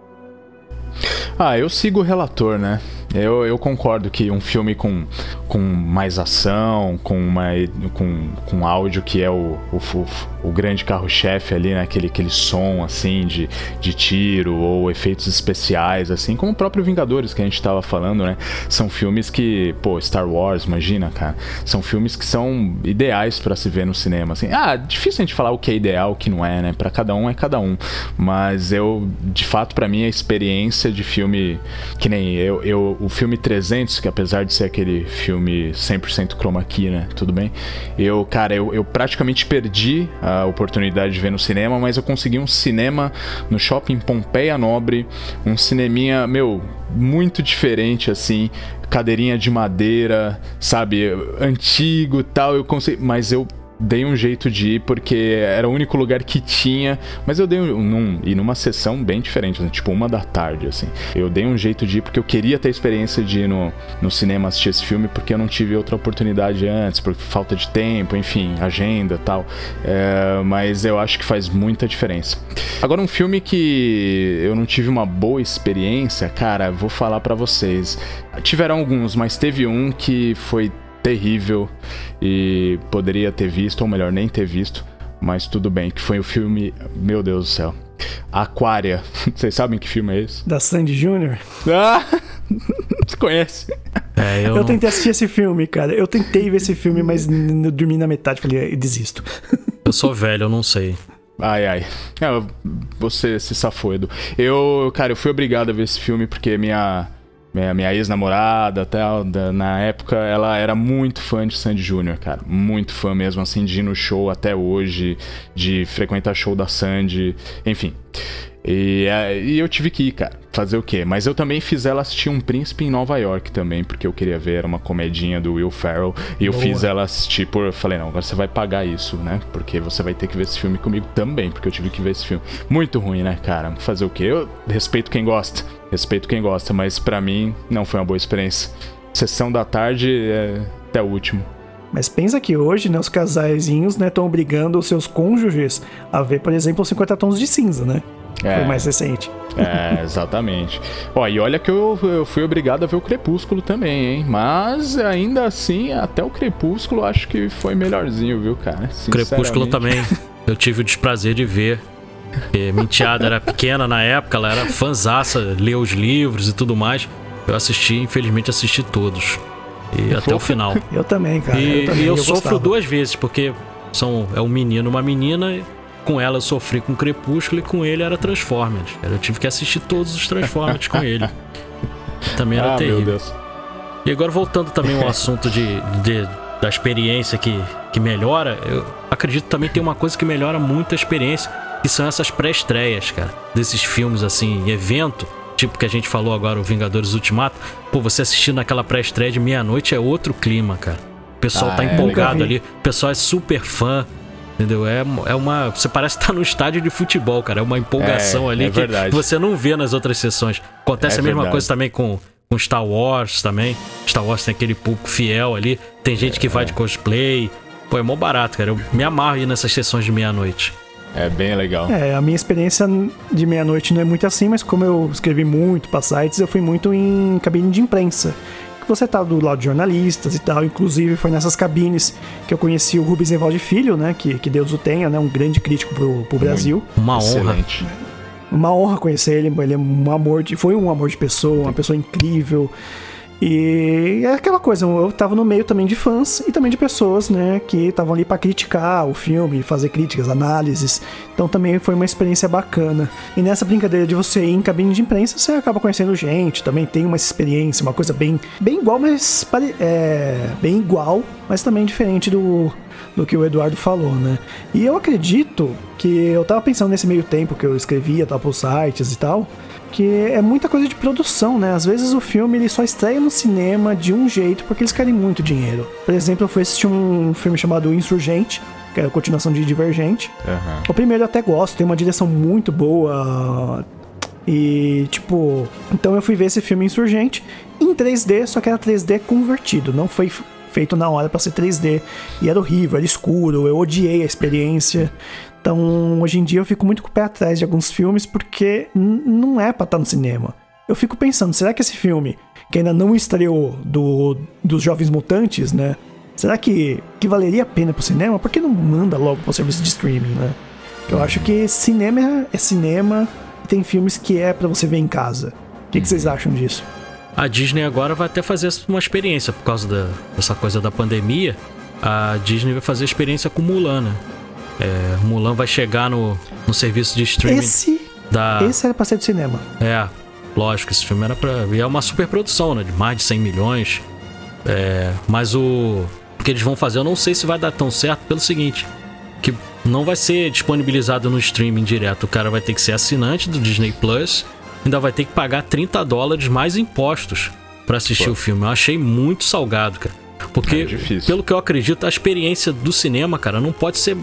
Ah, eu sigo o relator, né? Eu, eu concordo que um filme com, com mais ação, com, uma, com, com áudio que é o, o, o grande carro-chefe ali, né? Aquele, aquele som, assim, de, de tiro ou efeitos especiais, assim, como o próprio Vingadores que a gente tava falando, né? São filmes que, pô, Star Wars, imagina, cara. São filmes que são ideais pra se ver no cinema, assim. Ah, difícil a gente falar o que é ideal, o que não é, né? Pra cada um é cada um. Mas eu, de fato, pra mim, a experiência de filme, que nem eu, eu o filme trezentos, que apesar de ser aquele filme cem por cento chroma key, né, tudo bem, eu, cara, eu, eu praticamente perdi a oportunidade de ver no cinema, mas eu consegui um cinema no Shopping Pompeia Nobre, um cineminha, meu, muito diferente, assim, cadeirinha de madeira, sabe, antigo e tal, eu consegui, mas eu dei um jeito de ir porque era o único lugar que tinha, mas eu dei um, num, e numa sessão bem diferente, né? Tipo uma da tarde, assim. Eu dei um jeito de ir porque eu queria ter a experiência de ir no, no cinema assistir esse filme, porque eu não tive outra oportunidade antes, por falta de tempo, enfim, agenda e tal. É, mas eu acho que faz muita diferença. Agora, um filme que eu não tive uma boa experiência, cara, vou falar pra vocês. Tiveram alguns, mas teve um que foi terrível e poderia ter visto, ou melhor, nem ter visto, mas tudo bem, que foi o filme, meu Deus do céu, Aquária. Vocês sabem que filme é esse? Da Sandy Júnior? Ah, você conhece? É, eu eu não... tentei assistir esse filme, cara. Eu tentei ver esse filme, mas eu dormi na metade, falei, eu desisto. Eu sou velho, eu não sei. Ai, ai. É, você se safou, Edu. Eu, cara, eu fui obrigado a ver esse filme porque minha... Minha, minha ex-namorada, tal, da, na época, ela era muito fã de Sandy Júnior, cara. Muito fã mesmo, assim, de ir no show até hoje, de frequentar show da Sandy, enfim. E, e eu tive que ir, cara. Fazer o quê? Mas eu também fiz ela assistir Um Príncipe em Nova York também, porque eu queria ver, era uma comedinha do Will Ferrell. E eu Boa. fiz ela assistir por... Eu falei, não, agora você vai pagar isso, né? Porque você vai ter que ver esse filme comigo também, porque eu tive que ver esse filme. Muito ruim, né, cara? Fazer o quê? Eu respeito quem gosta. Respeito quem gosta, mas pra mim não foi uma boa experiência. Sessão da tarde é até o último. Mas pensa que hoje, né, os casaizinhos, né, estão obrigando os seus cônjuges a ver, por exemplo, os cinquenta Tons de Cinza, né? É, foi mais recente. É, exatamente. Ó, e olha que eu, eu fui obrigado a ver o Crepúsculo também, hein? Mas ainda assim, até o Crepúsculo acho que foi melhorzinho, viu, cara? Crepúsculo também. Eu tive o desprazer de ver. E minha enteada era pequena na época, ela era fãzaça, lia os livros e tudo mais. Eu assisti, infelizmente assisti todos. E até Fofo. o final. Eu também, cara. E eu, também, e eu, eu sofro gostava. duas vezes, porque são, é um menino e uma menina. Com ela eu sofri com Crepúsculo e com ele era Transformers. Eu tive que assistir todos os Transformers com ele. Também era ah, terrível. Meu Deus. E agora voltando também ao assunto de, de, da experiência que, que melhora, eu acredito que também tem uma coisa que melhora muito a experiência, que são essas pré-estreias, cara, desses filmes assim, evento, tipo que a gente falou agora, o Vingadores Ultimato. Pô, você assistindo naquela pré-estreia de meia-noite é outro clima, cara. O pessoal ah, tá é, empolgado ali, o pessoal é super fã. Entendeu? É, é uma. Você parece estar no estádio de futebol, cara. É uma empolgação é, ali é que verdade. você não vê nas outras sessões. Acontece é a mesma verdade. coisa também com, com Star Wars também. Star Wars tem aquele público fiel ali. Tem gente que vai de cosplay. Pô, é mó barato, cara. Eu me amarro aí nessas sessões de meia-noite. É bem legal. É, a minha experiência de meia-noite não é muito assim, mas como eu escrevi muito pra sites, eu fui muito em cabine de imprensa. Você tá do lado de jornalistas e tal, inclusive foi nessas cabines que eu conheci o Rubens Evaldo Filho, né, que, que Deus o tenha, né, um grande crítico pro, pro Brasil. Uma Excelente. honra. Uma honra conhecer ele, ele é um amor de, foi um amor de pessoa, uma pessoa incrível. E é aquela coisa, eu tava no meio também de fãs e também de pessoas, né, que estavam ali pra criticar o filme, fazer críticas, análises. Então também foi uma experiência bacana. E nessa brincadeira de você ir em cabine de imprensa, você acaba conhecendo gente, também tem uma experiência, uma coisa bem, bem igual, mas pare... é, bem igual, mas também diferente do, do que o Eduardo falou, né. E eu acredito que eu tava pensando nesse meio tempo que eu escrevia, tava pros sites e tal, que é muita coisa de produção, né? Às vezes o filme ele só estreia no cinema de um jeito porque eles querem muito dinheiro. Por exemplo, eu fui assistir um filme chamado Insurgente, que é a continuação de Divergente. Uhum. O primeiro eu até gosto, tem uma direção muito boa. E, tipo... Então eu fui ver esse filme Insurgente em três D, só que era três D convertido. Não foi feito na hora pra ser três D. E era horrível, era escuro, eu odiei a experiência. Então, hoje em dia eu fico muito com o pé atrás de alguns filmes porque n- não é pra estar no cinema. Eu fico pensando, será que esse filme, que ainda não estreou do, dos Jovens Mutantes, né? Será que, que valeria a pena pro cinema? Por que não manda logo pro serviço de streaming, né? Eu acho que cinema é cinema e tem filmes que é pra você ver em casa. O que, que vocês acham disso? A Disney agora vai até fazer uma experiência por causa da, dessa coisa da pandemia. A Disney vai fazer experiência com Mulan, né? É, Mulan vai chegar no, no serviço de streaming. Esse, da... esse era pra ser do cinema. É, lógico, esse filme era pra... E é uma super produção, né? De mais de cem milhões. É, mas o... o que eles vão fazer, eu não sei se vai dar tão certo pelo seguinte, que não vai ser disponibilizado no streaming direto. O cara vai ter que ser assinante do Disney Plus, ainda vai ter que pagar trinta dólares mais impostos pra assistir Pô. o filme. Eu achei muito salgado, cara. Porque, é pelo que eu acredito, a experiência do cinema, cara, não pode ser...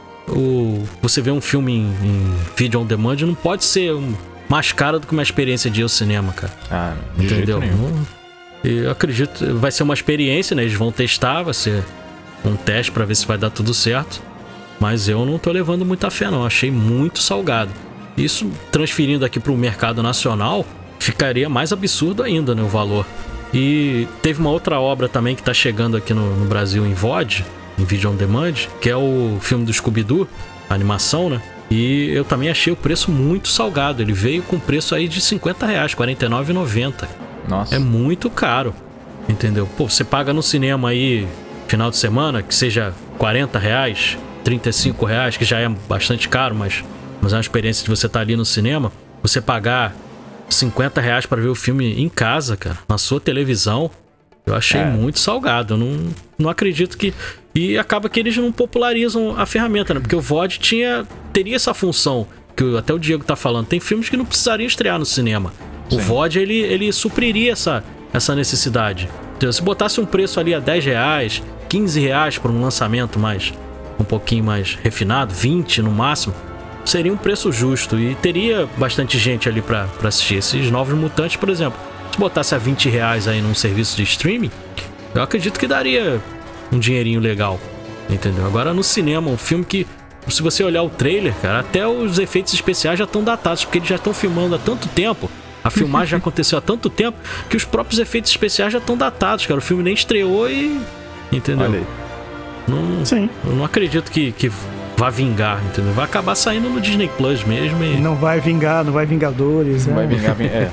O, você vê um filme em, em vídeo on demand, não pode ser um, mais caro do que uma experiência de ir ao cinema, cara. Ah, de entendeu? Jeito nenhum. Eu acredito, vai ser uma experiência, né? Eles vão testar, vai ser um teste pra ver se vai dar tudo certo. Mas eu não tô levando muita fé, não. Achei muito salgado. Isso, transferindo aqui pro mercado nacional, ficaria mais absurdo ainda, né? O valor. E teve uma outra obra também que tá chegando aqui no, no Brasil em V O D, em Video On Demand, que é o filme do Scooby-Doo, a animação, né? E eu também achei o preço muito salgado. Ele veio com preço aí de cinquenta reais, quarenta e nove reais e noventa centavos. Nossa. É muito caro, entendeu? Pô, você paga no cinema aí, final de semana, que seja quarenta reais, trinta e cinco reais, que já é bastante caro, mas, mas é uma experiência de você estar ali no cinema. Você pagar cinquenta reais pra ver o filme em casa, cara, na sua televisão, eu achei é. muito salgado. Eu não, não acredito que... E acaba que eles não popularizam a ferramenta, né? Porque o V O D tinha, teria essa função, que até o Diego tá falando. Tem filmes que não precisariam estrear no cinema. Sim. O V O D, ele, ele supriria essa, essa necessidade. Então, se botasse um preço ali a dez reais, quinze reais para um lançamento mais, um pouquinho mais refinado, vinte no máximo, seria um preço justo. E teria bastante gente ali pra, pra assistir. Esses Novos Mutantes, por exemplo, se botasse a vinte reais aí num serviço de streaming, eu acredito que daria um dinheirinho legal, entendeu? Agora no cinema, um filme que, se você olhar o trailer, cara, até os efeitos especiais já estão datados, porque eles já estão filmando há tanto tempo, a filmagem já aconteceu há tanto tempo, que os próprios efeitos especiais já estão datados, cara. O filme nem estreou e... Entendeu? Olha aí. Não, Sim. Eu não acredito que, que vá vingar, entendeu? Vai acabar saindo no Disney Plus mesmo e... Não vai vingar, não vai Vingadores. Não é. vai vingar, é.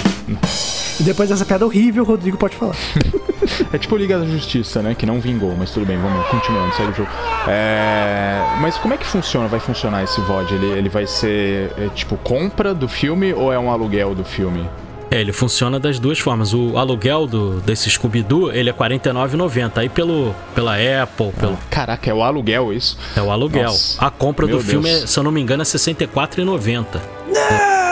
E depois dessa piada horrível, o Rodrigo pode falar. É tipo Liga da Justiça, né? Que não vingou, mas tudo bem, vamos continuando, segue o jogo. É... Mas como é que funciona, vai funcionar esse V O D? Ele, ele vai ser, é, tipo, compra do filme ou é um aluguel do filme? É, ele funciona das duas formas. O aluguel do, desse Scooby-Doo, ele é quarenta e nove reais e noventa centavos. Aí pelo, pela Apple, pelo... Ah, caraca, é o aluguel isso? É o aluguel. Nossa, a compra do Deus. filme, é, se eu não me engano, é sessenta e quatro reais e noventa centavos. Não!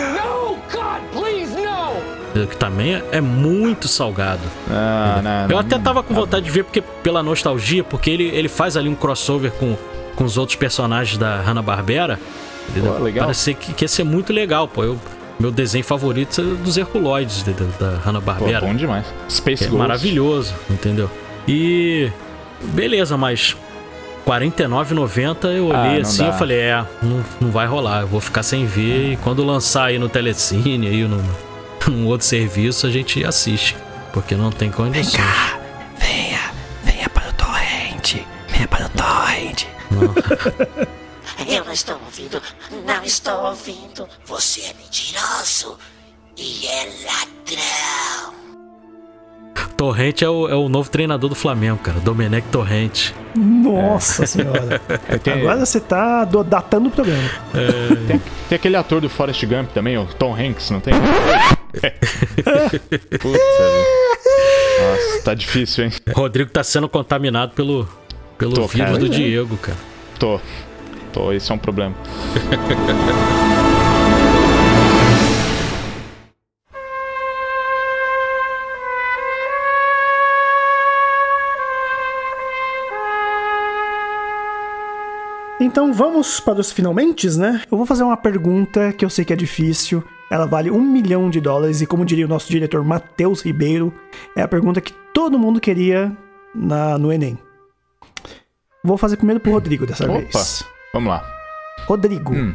Que também é muito salgado. Ah, não, eu até tava com vontade de ver porque, pela nostalgia, porque ele, ele faz ali um crossover com, com os outros personagens da Hanna-Barbera. Pô, legal. Parece que, que ia ser muito legal, pô. Eu, meu desenho favorito é dos Herculoides da, da Hanna-Barbera. Pô, bom demais. Space é Ghost. Maravilhoso, entendeu? E... beleza, mas... quarenta e nove reais e noventa centavos, eu olhei ah, assim e falei, é, não, não vai rolar, eu vou ficar sem ver. E quando lançar aí no Telecine, aí no... num outro serviço, a gente assiste, porque não tem condições. Vem cá, venha, venha para o torrent, venha para o torrent. Eu não estou ouvindo, não estou ouvindo. Você é mentiroso e é ladrão. Torrente é o, é o novo treinador do Flamengo, cara. Domenech Torrente. Nossa é. senhora. É, tem... Agora você tá do, datando o programa. É... Tem, tem aquele ator do Forrest Gump também, o Tom Hanks, não tem? Putz, nossa, tá difícil, hein? Rodrigo tá sendo contaminado pelo, pelo Tô, vírus cara. do Diego, cara. Tô. Tô, esse é um problema. Então vamos para os finalmentes, né? Eu vou fazer uma pergunta que eu sei que é difícil. Ela vale um milhão de dólares e, como diria o nosso diretor Matheus Ribeiro, é a pergunta que todo mundo queria na, no Enem. Vou fazer primeiro pro Rodrigo dessa Opa, vez. Vamos lá. Rodrigo, hum.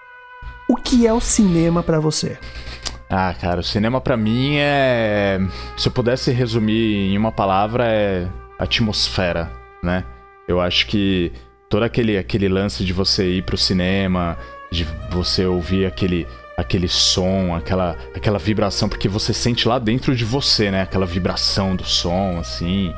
o que é o cinema pra você? Ah, cara, o cinema pra mim é... Se eu pudesse resumir em uma palavra, é atmosfera, né? Eu acho que todo aquele, aquele lance de você ir pro cinema, de você ouvir aquele, aquele som, aquela, aquela vibração, porque você sente lá dentro de você, né? Aquela vibração do som, assim.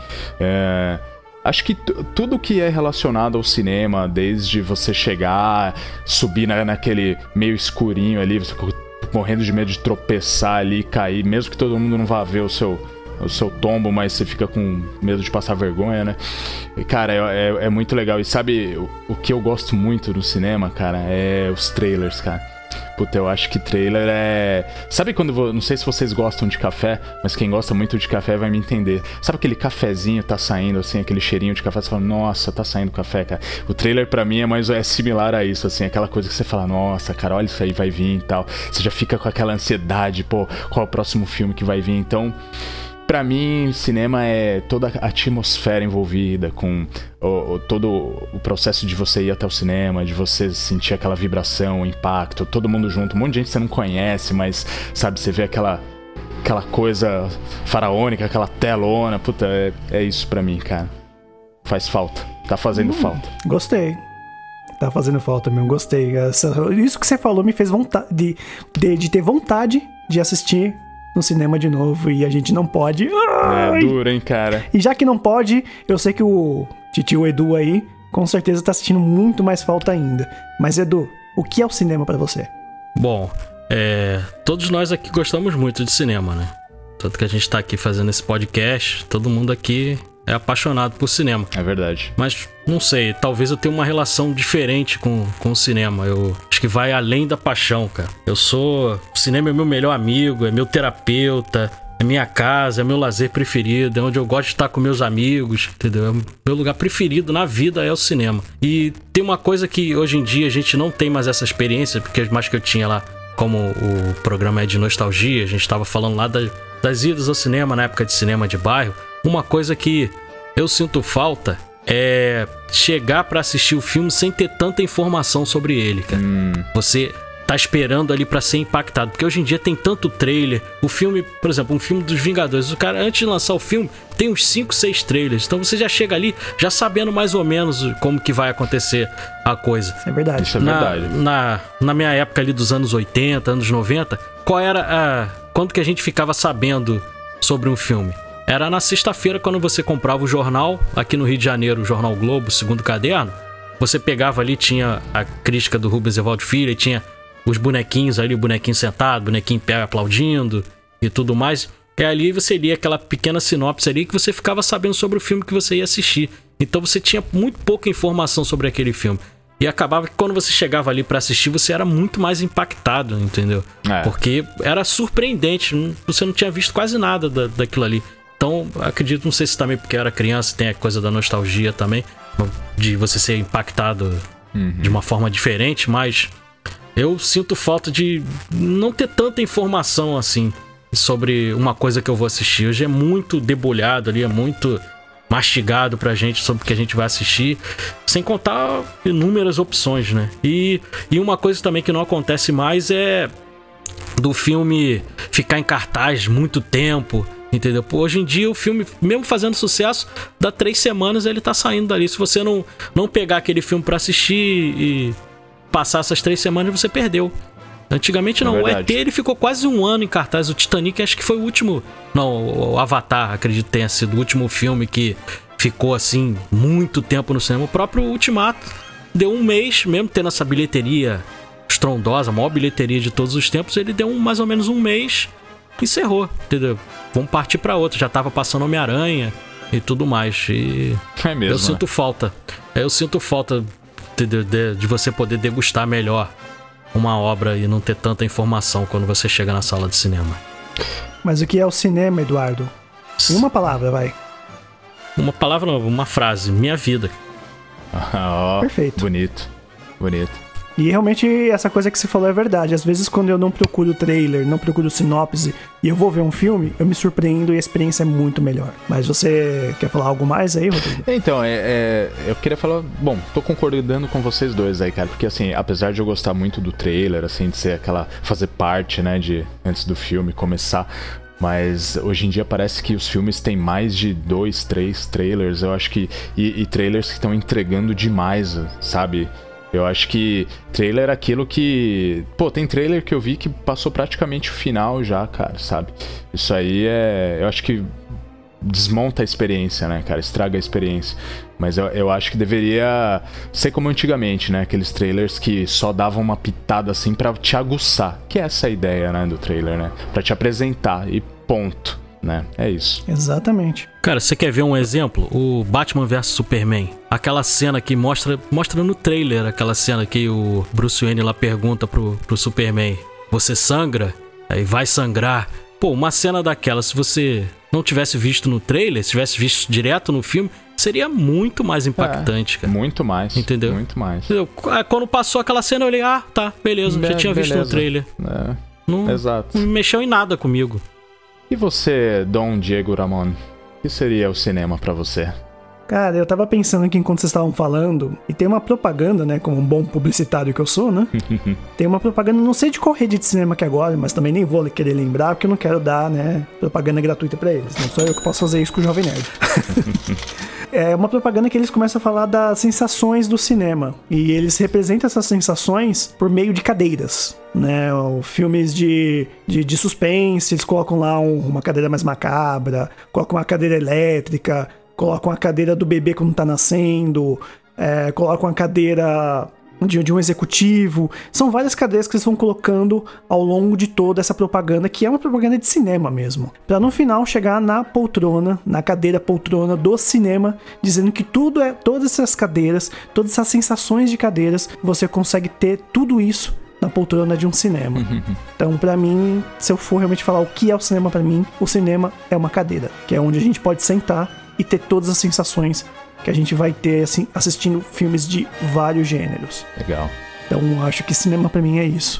É, acho que t- tudo que é relacionado ao cinema, desde você chegar, subir na, naquele meio escurinho ali, você morrendo de medo de tropeçar ali, cair, mesmo que todo mundo não vá ver o seu... o seu tombo, mas você fica com medo de passar vergonha, né? E, cara, é, é, é muito legal. E sabe, o, o que eu gosto muito no cinema, cara, é os trailers, cara. Puta, eu acho que trailer é... Sabe quando... Vo... Não sei se vocês gostam de café, mas quem gosta muito de café vai me entender. Sabe aquele cafezinho tá saindo, assim, aquele cheirinho de café, você fala, nossa, tá saindo café, cara. O trailer pra mim é mais é similar a isso, assim, aquela coisa que você fala, nossa, cara, olha isso aí, vai vir e tal. Você já fica com aquela ansiedade, pô, qual é o próximo filme que vai vir, então... Pra mim, cinema é toda a atmosfera envolvida com o, o, todo o processo de você ir até o cinema, de você sentir aquela vibração, o impacto, todo mundo junto, um monte de gente que você não conhece, mas, sabe, você vê aquela, aquela coisa faraônica, aquela telona, puta, é, é isso pra mim, cara. Faz falta, tá fazendo hum, falta. Gostei. Tá fazendo falta mesmo, gostei. Isso que você falou me fez vontade de, de, de ter vontade de assistir no cinema de novo, e a gente não pode. Ai! É duro, hein, cara? E já que não pode, eu sei que o titio Edu aí, com certeza tá sentindo muito mais falta ainda. Mas, Edu, o que é o cinema pra você? Bom, é... todos nós aqui gostamos muito de cinema, né? Tanto que a gente tá aqui fazendo esse podcast, todo mundo aqui é apaixonado por cinema. É verdade. Mas, não sei, talvez eu tenha uma relação diferente com, com o cinema. Eu acho que vai além da paixão, cara. Eu sou... O cinema é meu melhor amigo, é meu terapeuta, é minha casa, é meu lazer preferido, é onde eu gosto de estar com meus amigos, entendeu? É o meu lugar preferido na vida é o cinema. E tem uma coisa que hoje em dia a gente não tem mais essa experiência, porque mais que eu tinha lá, como o programa é de nostalgia, a gente tava falando lá das, das idas ao cinema, na época de cinema de bairro. Uma coisa que eu sinto falta é chegar pra assistir o filme sem ter tanta informação sobre ele, cara. Hum. Você tá esperando ali pra ser impactado, porque hoje em dia tem tanto trailer. O filme, por exemplo, um filme dos Vingadores, o cara, antes de lançar o filme, tem uns cinco, seis trailers. Então você já chega ali já sabendo mais ou menos como que vai acontecer a coisa. Isso é verdade. Isso é na, verdade. Na, na minha época ali dos anos oitenta, anos noventa, qual era a... quando que a gente ficava sabendo sobre um filme? Era na sexta-feira, quando você comprava o jornal, aqui no Rio de Janeiro, o Jornal Globo, segundo caderno. Você pegava ali, tinha a crítica do Rubens Evaldo Filho, e tinha os bonequinhos ali, o bonequinho sentado, o bonequinho em pé aplaudindo e tudo mais. E ali você lia aquela pequena sinopse ali que você ficava sabendo sobre o filme que você ia assistir. Então você tinha muito pouca informação sobre aquele filme. E acabava que quando você chegava ali pra assistir, você era muito mais impactado, entendeu? É. Porque era surpreendente, você não tinha visto quase nada da, daquilo ali. Então, acredito, não sei se também porque eu era criança, tem a coisa da nostalgia também, de você ser impactado uhum. de uma forma diferente, mas eu sinto falta de não ter tanta informação assim sobre uma coisa que eu vou assistir. Hoje é muito debulhado ali, é muito mastigado pra gente sobre o que a gente vai assistir, sem contar inúmeras opções, né? E, e uma coisa também que não acontece mais é do filme ficar em cartaz muito tempo, entendeu? Pô, hoje em dia o filme, mesmo fazendo sucesso, dá três semanas ele tá saindo dali. Se você não, não pegar aquele filme pra assistir e passar essas três semanas, você perdeu. Antigamente não, é o E T ele ficou quase um ano em cartaz. O Titanic acho que foi o último... Não, o Avatar, acredito que tenha sido o último filme que ficou assim muito tempo no cinema. O próprio Ultimato deu um mês, mesmo tendo essa bilheteria estrondosa, a maior bilheteria de todos os tempos, ele deu um, mais ou menos um mês e encerrou, entendeu? Vamos partir pra outra, já tava passando Homem-Aranha e tudo mais. E é mesmo, eu sinto né? falta. Eu sinto falta de, de, de você poder degustar melhor uma obra e não ter tanta informação quando você chega na sala de cinema. Mas o que é o cinema, Eduardo? Em uma palavra, vai. Uma palavra não, uma frase. Minha vida. Oh, perfeito. Bonito, bonito. E realmente essa coisa que você falou é verdade. Às vezes quando eu não procuro trailer, não procuro sinopse e eu vou ver um filme, eu me surpreendo e a experiência é muito melhor. Mas você quer falar algo mais aí, Rodrigo? Então, é, é, eu queria falar... Bom, tô concordando com vocês dois aí, cara. Porque assim, apesar de eu gostar muito do trailer, assim, de ser aquela... Fazer parte, né, de antes do filme começar... Mas hoje em dia parece que os filmes têm mais de dois, três trailers. Eu acho que... E, e trailers que estão entregando demais, sabe? Eu acho que trailer é aquilo que... Pô, tem trailer que eu vi que passou praticamente o final já, cara, sabe? Isso aí é... Eu acho que desmonta a experiência, né, cara? Estraga a experiência. Mas eu, eu acho que deveria ser como antigamente, né? Aqueles trailers que só davam uma pitada assim pra te aguçar. Que é essa a ideia, né, do trailer, né? Pra te apresentar e ponto, né? É isso. Exatamente. Cara, você quer ver um exemplo? O Batman versus Superman. Aquela cena que mostra, mostra no trailer, aquela cena que o Bruce Wayne lá pergunta pro, pro Superman: você sangra? Aí vai sangrar. Pô, uma cena daquela, se você não tivesse visto no trailer, se tivesse visto direto no filme, seria muito mais impactante, é, cara. Muito mais. Entendeu? Muito mais. Entendeu? Quando passou aquela cena, eu olhei, ah, tá, beleza, Be- já tinha beleza. visto no trailer. É, não, exato. não mexeu em nada comigo. E você, Dom Diego Ramon? O que seria o cinema pra você? Cara, eu tava pensando aqui enquanto vocês estavam falando, e tem uma propaganda, né, como um bom publicitário que eu sou, né? Tem uma propaganda, não sei de qual rede de cinema que é agora, mas também nem vou querer lembrar, porque eu não quero dar, né, propaganda gratuita pra eles. Não sou eu que posso fazer isso com o Jovem Nerd. É uma propaganda que eles começam a falar das sensações do cinema. E eles representam essas sensações por meio de cadeiras, né? Filmes de, de, de suspense, eles colocam lá um, uma cadeira mais macabra, colocam uma cadeira elétrica, colocam a cadeira do bebê quando tá nascendo, é, colocam a cadeira de, de um executivo. São várias cadeiras que eles vão colocando ao longo de toda essa propaganda, que é uma propaganda de cinema mesmo. Pra no final chegar na poltrona, na cadeira poltrona do cinema, dizendo que tudo é, todas essas cadeiras, todas essas sensações de cadeiras, você consegue ter tudo isso na poltrona de um cinema. Então, pra mim, se eu for realmente falar o que é o cinema pra mim, o cinema é uma cadeira, que é onde a gente pode sentar e ter todas as sensações que a gente vai ter assim, assistindo filmes de vários gêneros. Legal. Então acho que cinema pra mim é isso.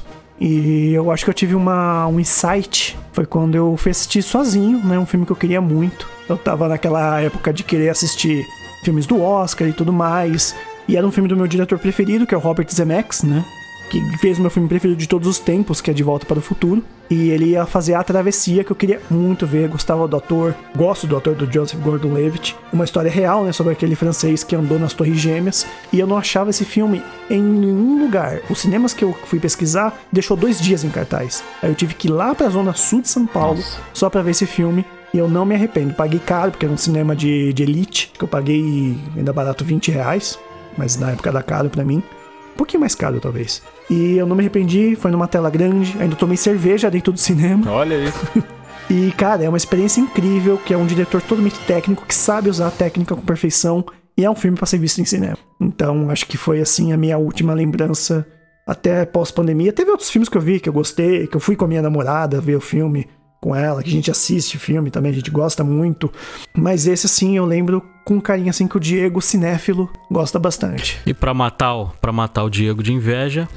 E eu acho que eu tive uma, um insight, foi quando eu fui assistir sozinho, né, um filme que eu queria muito. Eu tava naquela época de querer assistir filmes do Oscar e tudo mais, e era um filme do meu diretor preferido, que é o Robert Zemeckis, né, que fez o meu filme preferido de todos os tempos, que é De Volta para o Futuro. E ele ia fazer A Travessia, que eu queria muito ver, gostava do ator, gosto do ator do Joseph Gordon-Levitt. Uma história real, né, sobre aquele francês que andou nas Torres Gêmeas. E eu não achava esse filme em nenhum lugar. Os cinemas que eu fui pesquisar deixou dois dias em cartaz. Aí eu tive que ir lá pra zona sul de São Paulo, Nossa. só pra ver esse filme. E eu não me arrependo. Paguei caro, porque era um cinema de, de elite, que eu paguei ainda barato vinte reais, mas na época era caro pra mim. Um pouquinho mais caro, talvez. E eu não me arrependi, foi numa tela grande, ainda tomei cerveja dentro do cinema. Olha aí. E, cara, é uma experiência incrível, que é um diretor totalmente técnico, que sabe usar a técnica com perfeição, e é um filme pra ser visto em cinema. Então, acho que foi, assim, a minha última lembrança, até pós-pandemia. Teve outros filmes que eu vi, que eu gostei, que eu fui com a minha namorada ver o filme com ela, que a gente assiste filme também, a gente gosta muito. Mas esse, assim, eu lembro com carinho, assim, que o Diego, cinéfilo, gosta bastante. E pra matar, o, pra matar o Diego de inveja,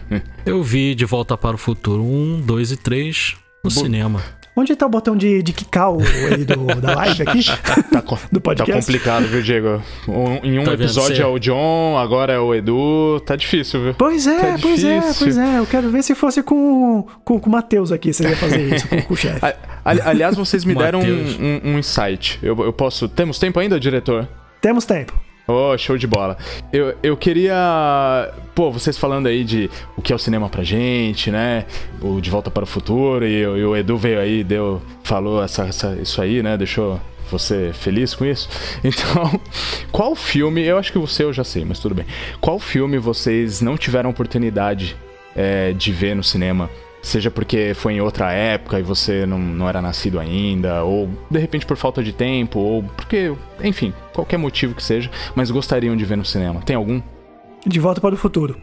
eu vi De Volta para o Futuro um, dois e três no Bo- cinema. Onde tá o botão de, de quicar o, aí do, da live aqui? Tá, do podcast? Tá complicado, viu, Diego? Um, em um tá episódio é o John, agora é o Edu. Tá difícil, viu? Pois é, tá pois é, pois é. Eu quero ver se fosse com, com, com o Matheus aqui, se ele ia fazer isso com, com o chefe. Aliás, vocês me deram um, um, um insight. Eu, eu posso... Temos tempo ainda, diretor? Temos tempo. Oh, show de bola. Eu, eu queria... Pô, vocês falando aí de o que é o cinema pra gente, né? O De Volta para o Futuro, e, e o Edu veio aí, deu, falou essa, essa, isso aí, né? Deixou você feliz com isso? Então, qual filme... Eu acho que você eu já sei, mas tudo bem. Qual filme vocês não tiveram oportunidade é, de ver no cinema? Seja porque foi em outra época e você não, não era nascido ainda, ou de repente por falta de tempo, ou porque, enfim, qualquer motivo que seja, mas gostariam de ver no cinema. Tem algum? De Volta para o Futuro.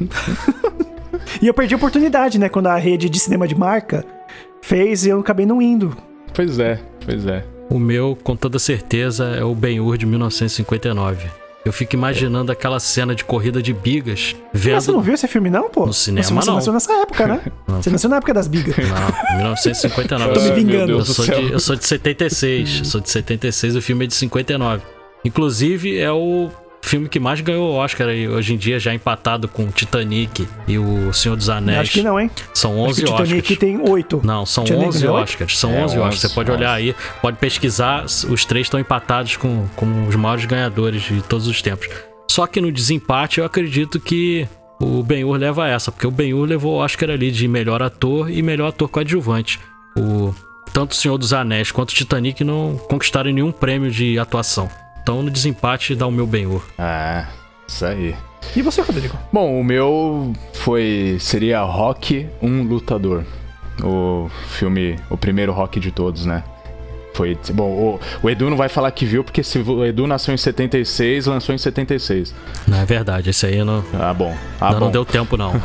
E eu perdi a oportunidade, né? Quando a rede de cinema de marca fez e eu acabei não indo. Pois é, pois é. O meu, com toda certeza, é o Ben-Hur de mil novecentos e cinquenta e nove. Eu fico imaginando aquela cena de corrida de bigas. Vendo... Mas você não viu esse filme não, pô? No cinema, você, você não. Você nasceu nessa época, né? Não. Você nasceu na época das bigas. Não, mil novecentos e cinquenta e nove. Tô me vingando. Eu sou, de, eu sou de setenta e seis. Eu sou de setenta e seis, o filme é de cinquenta e nove. Inclusive, é o filme que mais ganhou o Oscar aí, hoje em dia, já empatado com Titanic e o Senhor dos Anéis. Acho que não, hein? São onze Acho que Oscars. Titanic tem oito. Não, são Titanic onze não é Oscars. São É, onze Oscars. Você onze, pode onze. olhar aí, pode pesquisar. Os três estão empatados com, com os maiores ganhadores de todos os tempos. Só que no desempate eu acredito que o Ben-Hur leva essa, porque o Ben-Hur levou o Oscar ali de melhor ator e melhor ator coadjuvante. O, tanto o Senhor dos Anéis quanto o Titanic não conquistaram nenhum prêmio de atuação. Então no desempate dá o meu Ben-Hur. Ah, isso aí. E você, Rodrigo? Bom, o meu foi... seria Rocky, um lutador. O filme, o primeiro Rocky de todos, né? Foi, bom, o, o Edu não vai falar que viu, porque se o Edu nasceu em setenta e seis, lançou em setenta e seis. Não é verdade, esse aí não, Ah, bom. Ah, não, bom. não deu tempo não.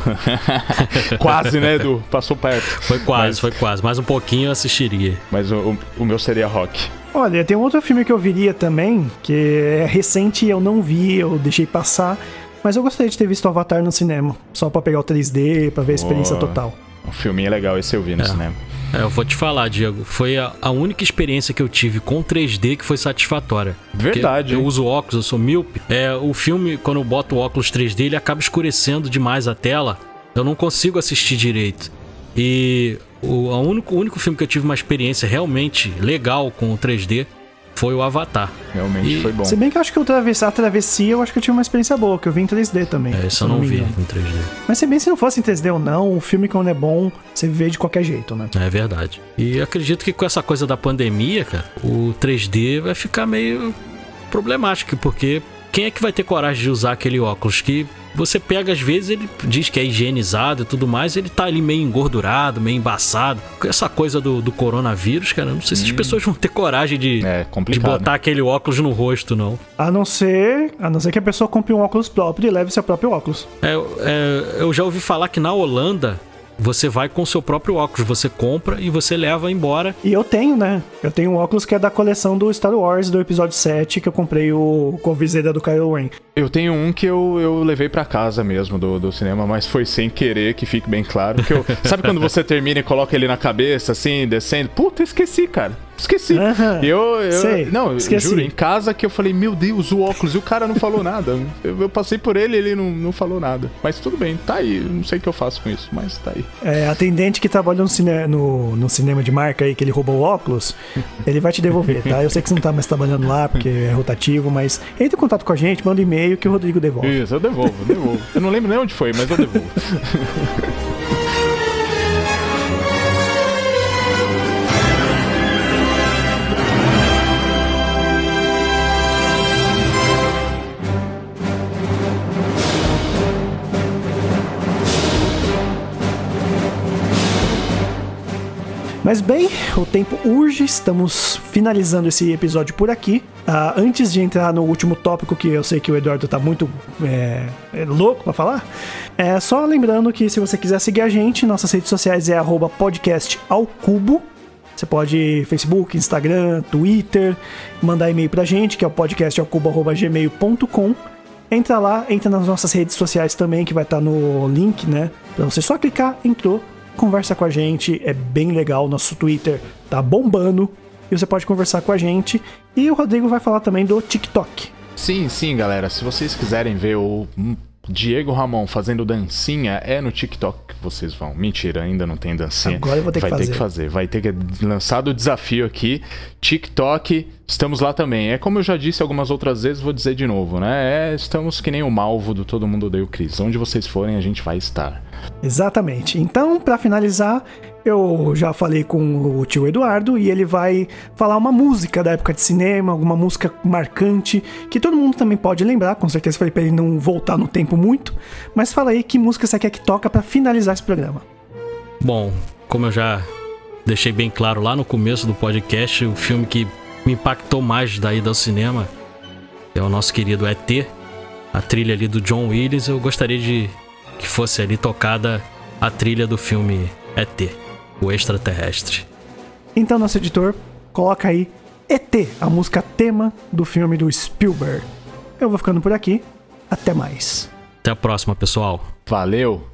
Quase, né, Edu? Passou perto. Foi quase, Mas- foi quase. Mais um pouquinho eu assistiria. Mas o, o, o meu seria Rocky. Olha, tem um outro filme que eu viria também, que é recente e eu não vi, eu deixei passar, mas eu gostaria de ter visto o Avatar no cinema, só pra pegar o três D, pra ver a experiência Oh. total. Um filminho legal, esse eu vi no É. cinema. É, eu vou te falar, Diego, foi a, a única experiência que eu tive com três D que foi satisfatória. Verdade, Porque eu hein? uso óculos, eu sou míope. É, o filme, quando eu boto o óculos três D, ele acaba escurecendo demais a tela. Eu não consigo assistir direito. E o, a único, o único filme que eu tive uma experiência realmente legal com o três D foi o Avatar. Realmente E- foi bom. Se bem que eu acho que o Travessia, a Travessia, eu acho que eu tive uma experiência boa, que eu vi em três D também. É, se isso eu não me vi engano. em três D. Mas se bem se não fosse em três D ou não, o filme quando é bom, você vê de qualquer jeito, né? É verdade. E acredito que com essa coisa da pandemia, cara, o três D vai ficar meio problemático, porque quem é que vai ter coragem de usar aquele óculos que você pega, às vezes, ele diz que é higienizado e tudo mais, ele tá ali meio engordurado, meio embaçado. Com essa coisa do, do coronavírus, cara, eu não sei se as pessoas vão ter coragem de, É de complicado. botar aquele óculos no rosto, não. A não ser, a não ser que a pessoa compre um óculos próprio e leve seu próprio óculos. É, é, eu já ouvi falar que na Holanda você vai com o seu próprio óculos, você compra e você leva embora. E eu tenho, né? Eu tenho um óculos que é da coleção do Star Wars, do episódio sete, que eu comprei o, com a viseira do Kylo Ren. Eu tenho um que eu, eu levei pra casa mesmo do, do cinema, mas foi sem querer, que fique bem claro. Que eu, sabe quando você termina e coloca ele na cabeça, assim, descendo? Puta, esqueci, cara. Esqueci. Aham. E eu, eu Sei, não, eu esqueci. juro, em casa que eu falei, meu Deus, o óculos, e o cara não falou nada. Eu, eu passei por ele e ele não, não falou nada. Mas tudo bem, tá aí. Não sei o que eu faço com isso, mas tá aí. É, atendente que trabalha no, cine, no, no cinema de marca aí, que ele roubou o óculos, ele vai te devolver, tá? Eu sei que você não tá mais trabalhando lá, porque é rotativo, mas entre em contato com a gente, manda um e-mail que o Rodrigo devolve. Isso, eu devolvo, devolvo. Eu não lembro nem onde foi, mas eu devolvo. Mas bem, o tempo urge, estamos finalizando esse episódio por aqui. Ah, antes de entrar no último tópico, que eu sei que o Eduardo tá muito é, é louco pra falar, é só lembrando que se você quiser seguir a gente, nossas redes sociais é arroba podcast ao cubo. Você pode Facebook, Instagram, Twitter, mandar e-mail pra gente, que é o podcast ao cubo arroba gmail ponto com. Entra lá, entra nas nossas redes sociais também, que vai estar no link, né? Pra você só clicar, entrou, conversa com a gente, é bem legal. Nosso Twitter tá bombando e você pode conversar com a gente. E o Rodrigo vai falar também do TikTok. Sim, sim, galera. Se vocês quiserem ver o hum, Diego Ramon fazendo dancinha, é no TikTok. vocês vão. Mentira, ainda não tem dancinha. Agora eu vou ter que vai fazer. Vai ter que fazer. Vai ter que lançar o desafio aqui. TikTok, estamos lá também. É como eu já disse algumas outras vezes, vou dizer de novo, né? É, estamos que nem o Malvo do Todo Mundo Odeia o Chris. Onde vocês forem, a gente vai estar. Exatamente. Então, pra finalizar, eu já falei com o tio Eduardo e ele vai falar uma música da época de cinema, alguma música marcante, que todo mundo também pode lembrar, com certeza falei pra ele não voltar no tempo muito, mas fala aí que música você quer que toca pra finalizar esse programa. Bom, como eu já deixei bem claro lá no começo do podcast, o filme que me impactou mais da ida ao cinema é o nosso querido E T, a trilha ali do John Williams. Eu gostaria de que fosse ali tocada a trilha do filme E T, o extraterrestre. Então, nosso editor, coloca aí E T, a música tema do filme do Spielberg. Eu vou ficando por aqui. Até mais. Até a próxima, pessoal. Valeu!